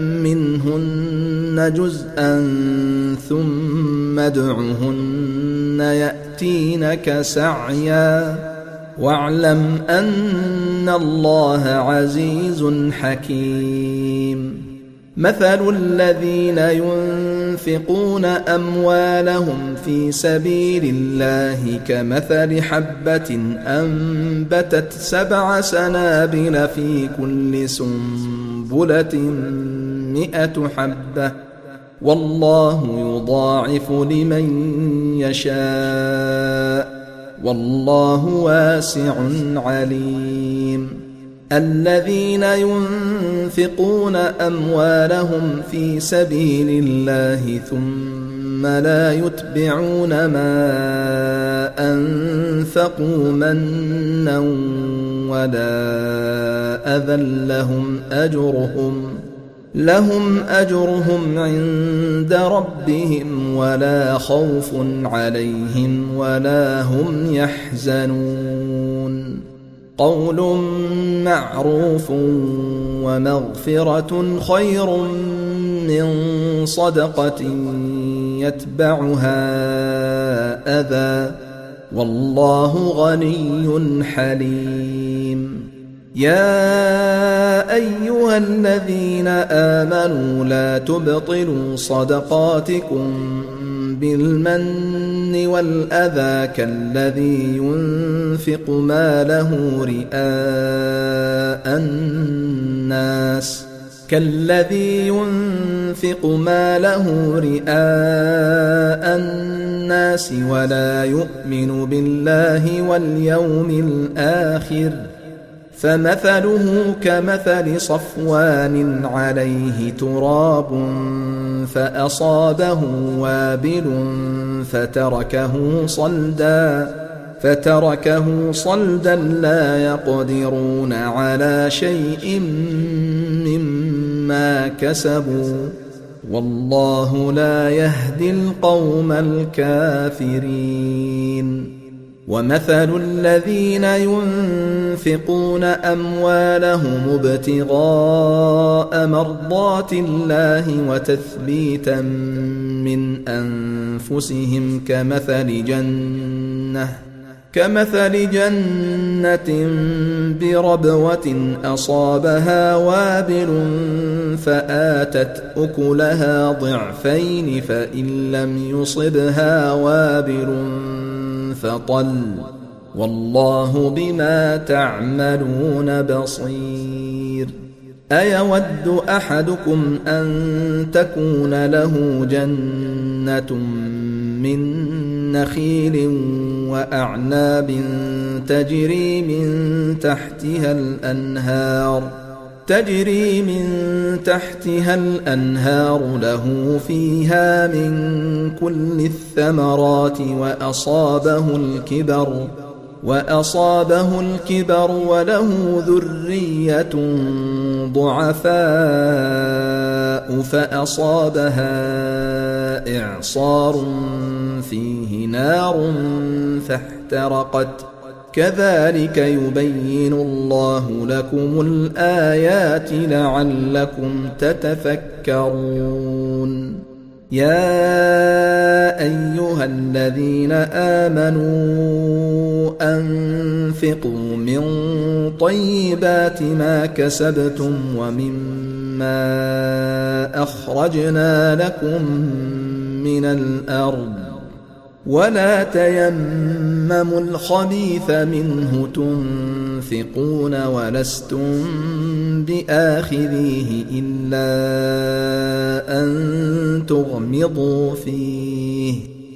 منهن جزءا ثم ادعهن يأتينك سعيا واعلم أن الله عزيز حكيم. مثل الذين ينفقون أموالهم في سبيل الله كمثل حبة أنبتت سبع سنابل في كل سنبلة مئة حبة والله يضاعف لمن يشاء والله واسع عليم. الذين ينفقون أموالهم في سبيل الله ثم لا يتبعون ما أنفقوا منا ولا أذى لهم أجرهم لهم أجرهم عند ربهم ولا خوف عليهم ولا هم يحزنون قول معروف ومغفرة خير من صدقة يتبعها أذى والله غني حليم يا أيها الذين آمنوا لا تبطلوا صدقاتكم بالمن والأذى كالذي ينفق ماله رئاء الناس كالذي ينفق ماله رئاء الناس ولا يؤمن بالله واليوم الآخر فمثله كمثل صفوان عليه تراب فأصابه وابل فتركه صلدا فتركه صلدا لا يقدرون على شيء مما كسبوا والله لا يهدي القوم الكافرين ومثل الذين ينفقون أموالهم ابتغاء مرضات الله وتثبيتا من أنفسهم كمثل جنة كمثل جنة بربوة أصابها وابل فآتت أكلها ضعفين فإن لم يصبها وابل فطل والله بما تعملون بصير أيود أحدكم أن تكون له جنة من نخيل وأعناب تجري من تحتها الأنهار تجري من تحتها الأنهار له فيها من كل الثمرات وأصابه الكبر وأصابه الكبر وله ذرية ضعفاء فأصابها إعصار فيه نار فاحترقت كذلك يبين الله لكم الآيات لعلكم تتفكرون يا أيها الذين آمنوا أنفقوا من طيبات ما كسبتم ومما أخرجنا لكم من الأرض ولا تيمموا الخبيث منه تنفقون ولستم بآخذيه إلا أن تغمضوا فيه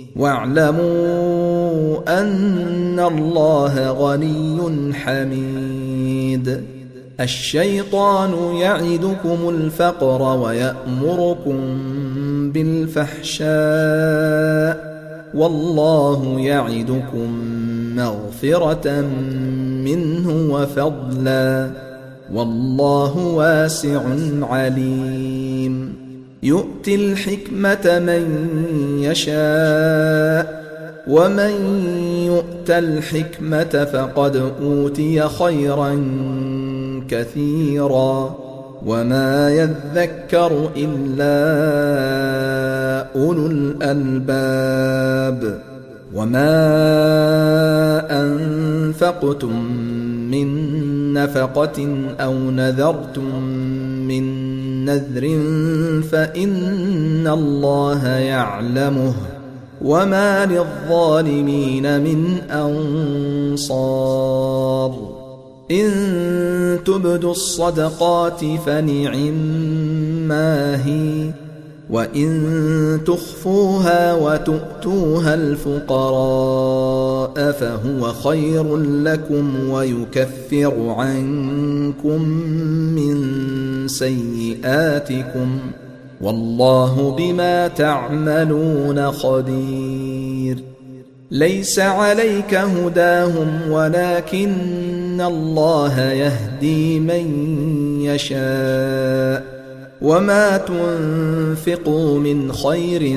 واعلموا أن الله غني حميد الشيطان يعدكم الفقر ويأمركم بالفحشاء والله يعدكم مغفرة منه وفضلا والله واسع عليم يؤتي الحكمة من يشاء ومن يؤت الحكمة فقد أوتي خيرا كثيرا وما يذكر إلا أولو الألباب وما أنفقتم من نفقة أو نذرتم من نذر فإن الله يعلمه وما للظالمين من أنصار إن تبدوا الصدقات فنعما هي وإن تخفوها وتؤتوها الفقراء فهو خير لكم ويكفر عنكم من سيئاتكم والله بما تعملون خبير ليس عليك هداهم ولكن الله يهدي من يشاء وما تنفقوا من خير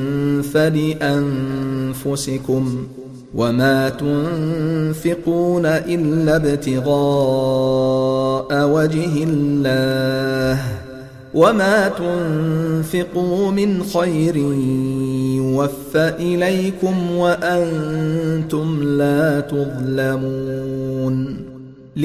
فلأنفسكم وما تنفقون إلا ابتغاء وجه الله وما تنفقوا من خير يوفى إليكم وأنتم لا تظلمون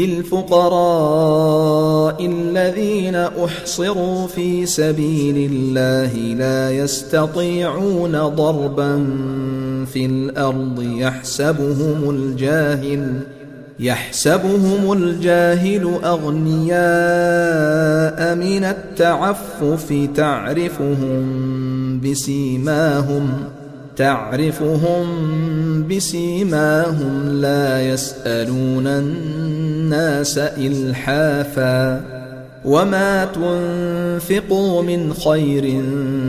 للفقراء الذين أحصروا في سبيل الله لا يستطيعون ضربا في الأرض يحسبهم الجاهل يحسبهم الجاهل أغنياء من التعفف تعرفهم بسيماهم تعرفهم بسيماهم لا يسألون الناس إلحافا وما تنفقوا من خير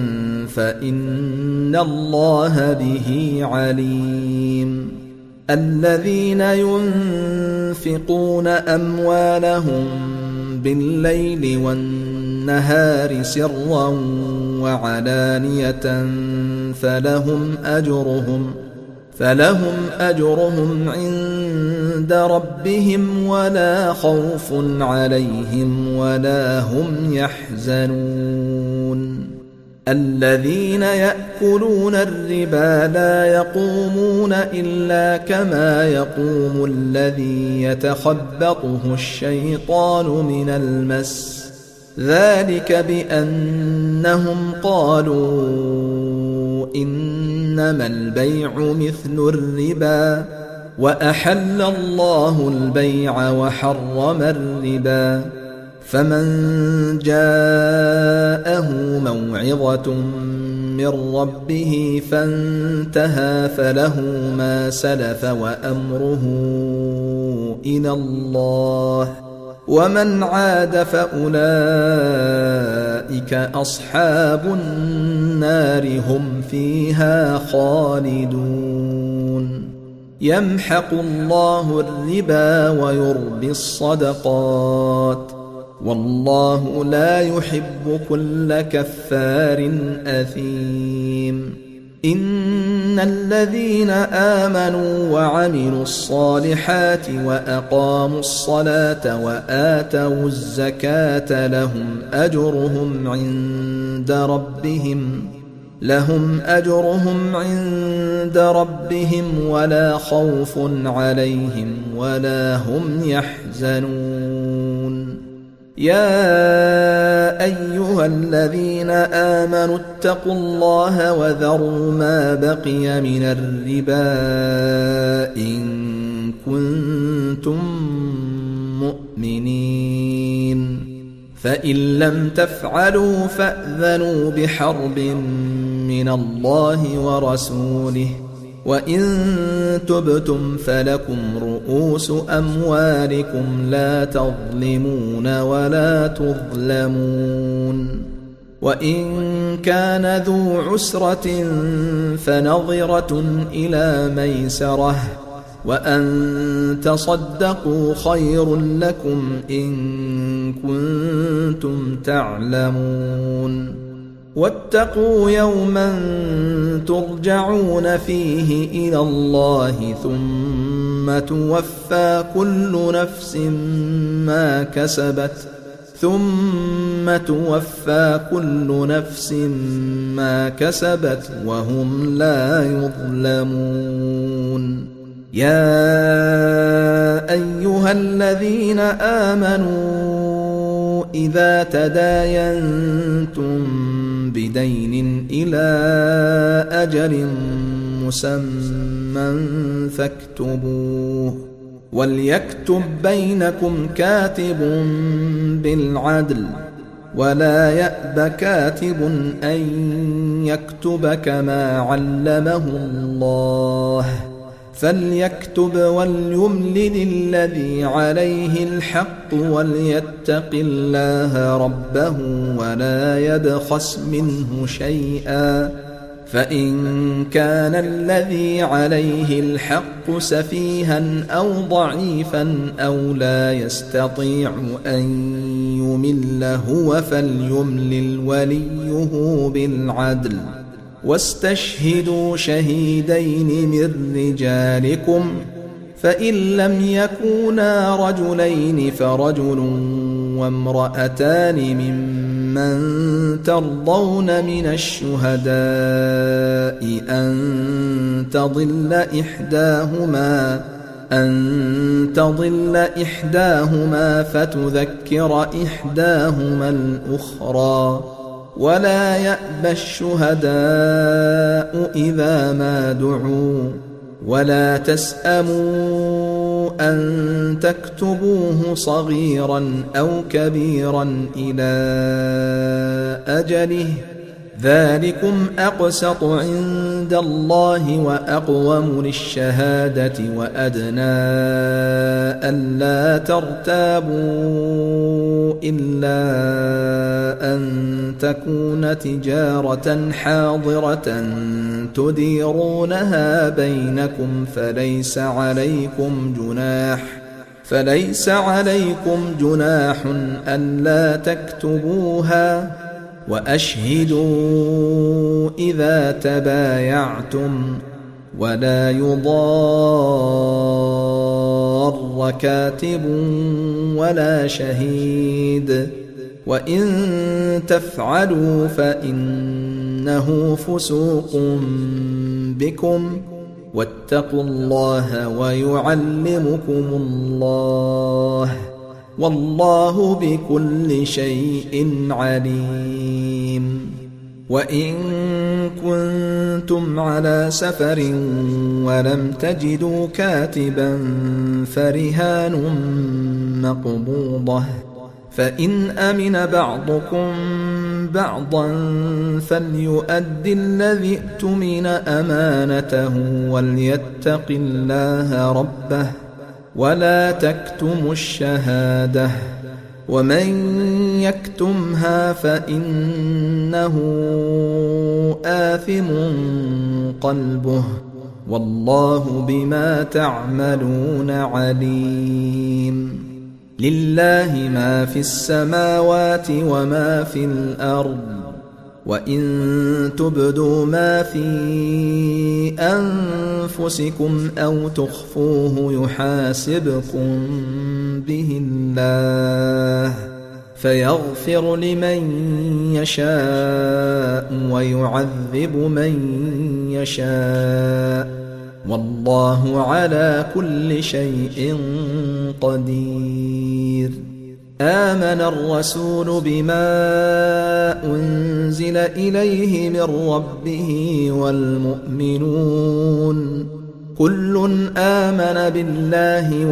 فإن الله به عليم الذين ينفقون أموالهم بالليل والنهار سرا وعلانية فلهم أجرهم فلهم أجرهم عند ربهم ولا خوف عليهم ولا هم يحزنون الذين يأكلون الربا لا يقومون إلا كما يقوم الذي يتخبطه الشيطان من المس ذلك بأنهم قالوا إنما البيع مثل الربا وأحل الله البيع وحرم الربا فمن جاءه موعظة من ربه فانتهى فله ما سلف وأمره إلى الله ومن عاد فأولئك أصحاب النار هم فيها خالدون يمحق الله الربا ويربي الصدقات والله لا يحب كل كفار أثيم إن الذين آمنوا وعملوا الصالحات وأقاموا الصلاة وآتوا الزكاة لهم أجرهم عند ربهم لهم أجرهم عند ربهم ولا خوف عليهم ولا هم يحزنون يا أيها الذين آمنوا اتقوا الله وذروا ما بقي من الربا إن كنتم مؤمنين فإن لم تفعلوا فأذنوا بحرب من الله ورسوله وإن تبتم فلكم رؤوس أموالكم لا تظلمون ولا تظلمون وإن كان ذو عسرة فنظرة إلى ميسرة وأن تصدقوا خير لكم إن كنتم تعلمون واتقوا يوما ترجعون فيه إلى الله ثم توفى كل نفس ما كسبت ثم توفى كل نفس ما كسبت وهم لا يظلمون يا أيها الذين آمنوا إذا تداينتم بدين إلى أجل مسمى فاكتبوه وليكتب بينكم كاتب بالعدل ولا يأب كاتب أن يكتب كما علمه الله فليكتب وليملل الذي عليه الحق وليتق الله ربه ولا يبخس منه شيئا فإن كان الذي عليه الحق سفيها أو ضعيفا أو لا يستطيع أن ليمل هو فليملل وليه بالعدل واستشهدوا شهيدين من رجالكم فإن لم يكونا رجلين فرجل وامرأتان ممن ترضون من الشهداء أن تضل إحداهما أن تضل إحداهما فتذكر إحداهما الأخرى ولا يأبى الشهداء إذا ما دعوا ولا تسأموا أن تكتبوه صغيرا أو كبيرا إلى أجله ذلكم أقسط عند الله وأقوم للشهادة وأدنى ألا ترتابوا إلا أن تكون تجارة حاضرة تديرونها بينكم فليس عليكم جناح فليس عليكم جناح ألا تكتبوها وأشهدوا إذا تبايعتم ولا يضار كاتب ولا شهيد وإن تفعلوا فإنه فسوق بكم واتقوا الله ويعلمكم الله والله بكل شيء عليم وإن كنتم على سفر ولم تجدوا كاتبا فرهان مقبوضة فإن أمن بعضكم بعضا فليؤد الذي اؤتمن أمانته وليتق الله ربه ولا تكتموا الشهادة ومن يكتمها فإنه آثم قلبه والله بما تعملون عليم لله ما في السماوات وما في الأرض وإن تبدوا ما في أنفسكم أو تخفوه يحاسبكم به الله فيغفر لمن يشاء ويعذب من يشاء والله على كل شيء قدير آمن الرسول بما أنزل إليه من ربه والمؤمنون كل آمن بالله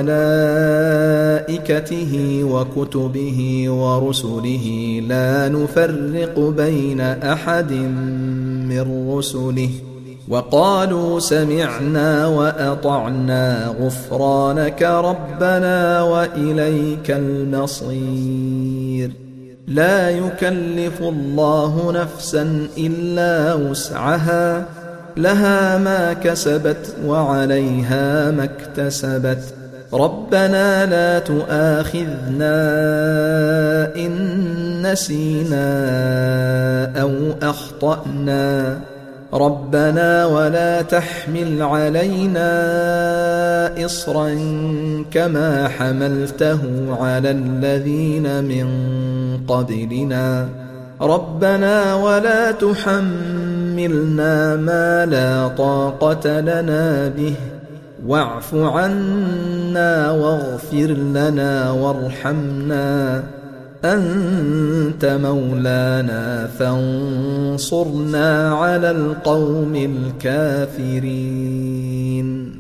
وملائكته وكتبه ورسله لا نفرق بين أحد من رسله وقالوا سمعنا وأطعنا غفرانك ربنا وإليك المصير لا يكلف الله نفسا إلا وسعها لها ما كسبت وعليها ما اكتسبت ربنا لا تؤاخذنا إن نسينا أو أخطأنا ربنا ولا تحمل علينا إصرا كما حملته على الذين من قبلنا ربنا ولا تحملنا ما لا طاقة لنا به واعف عنا واغفر لنا وارحمنا أنت مولانا فانصرنا على القوم الكافرين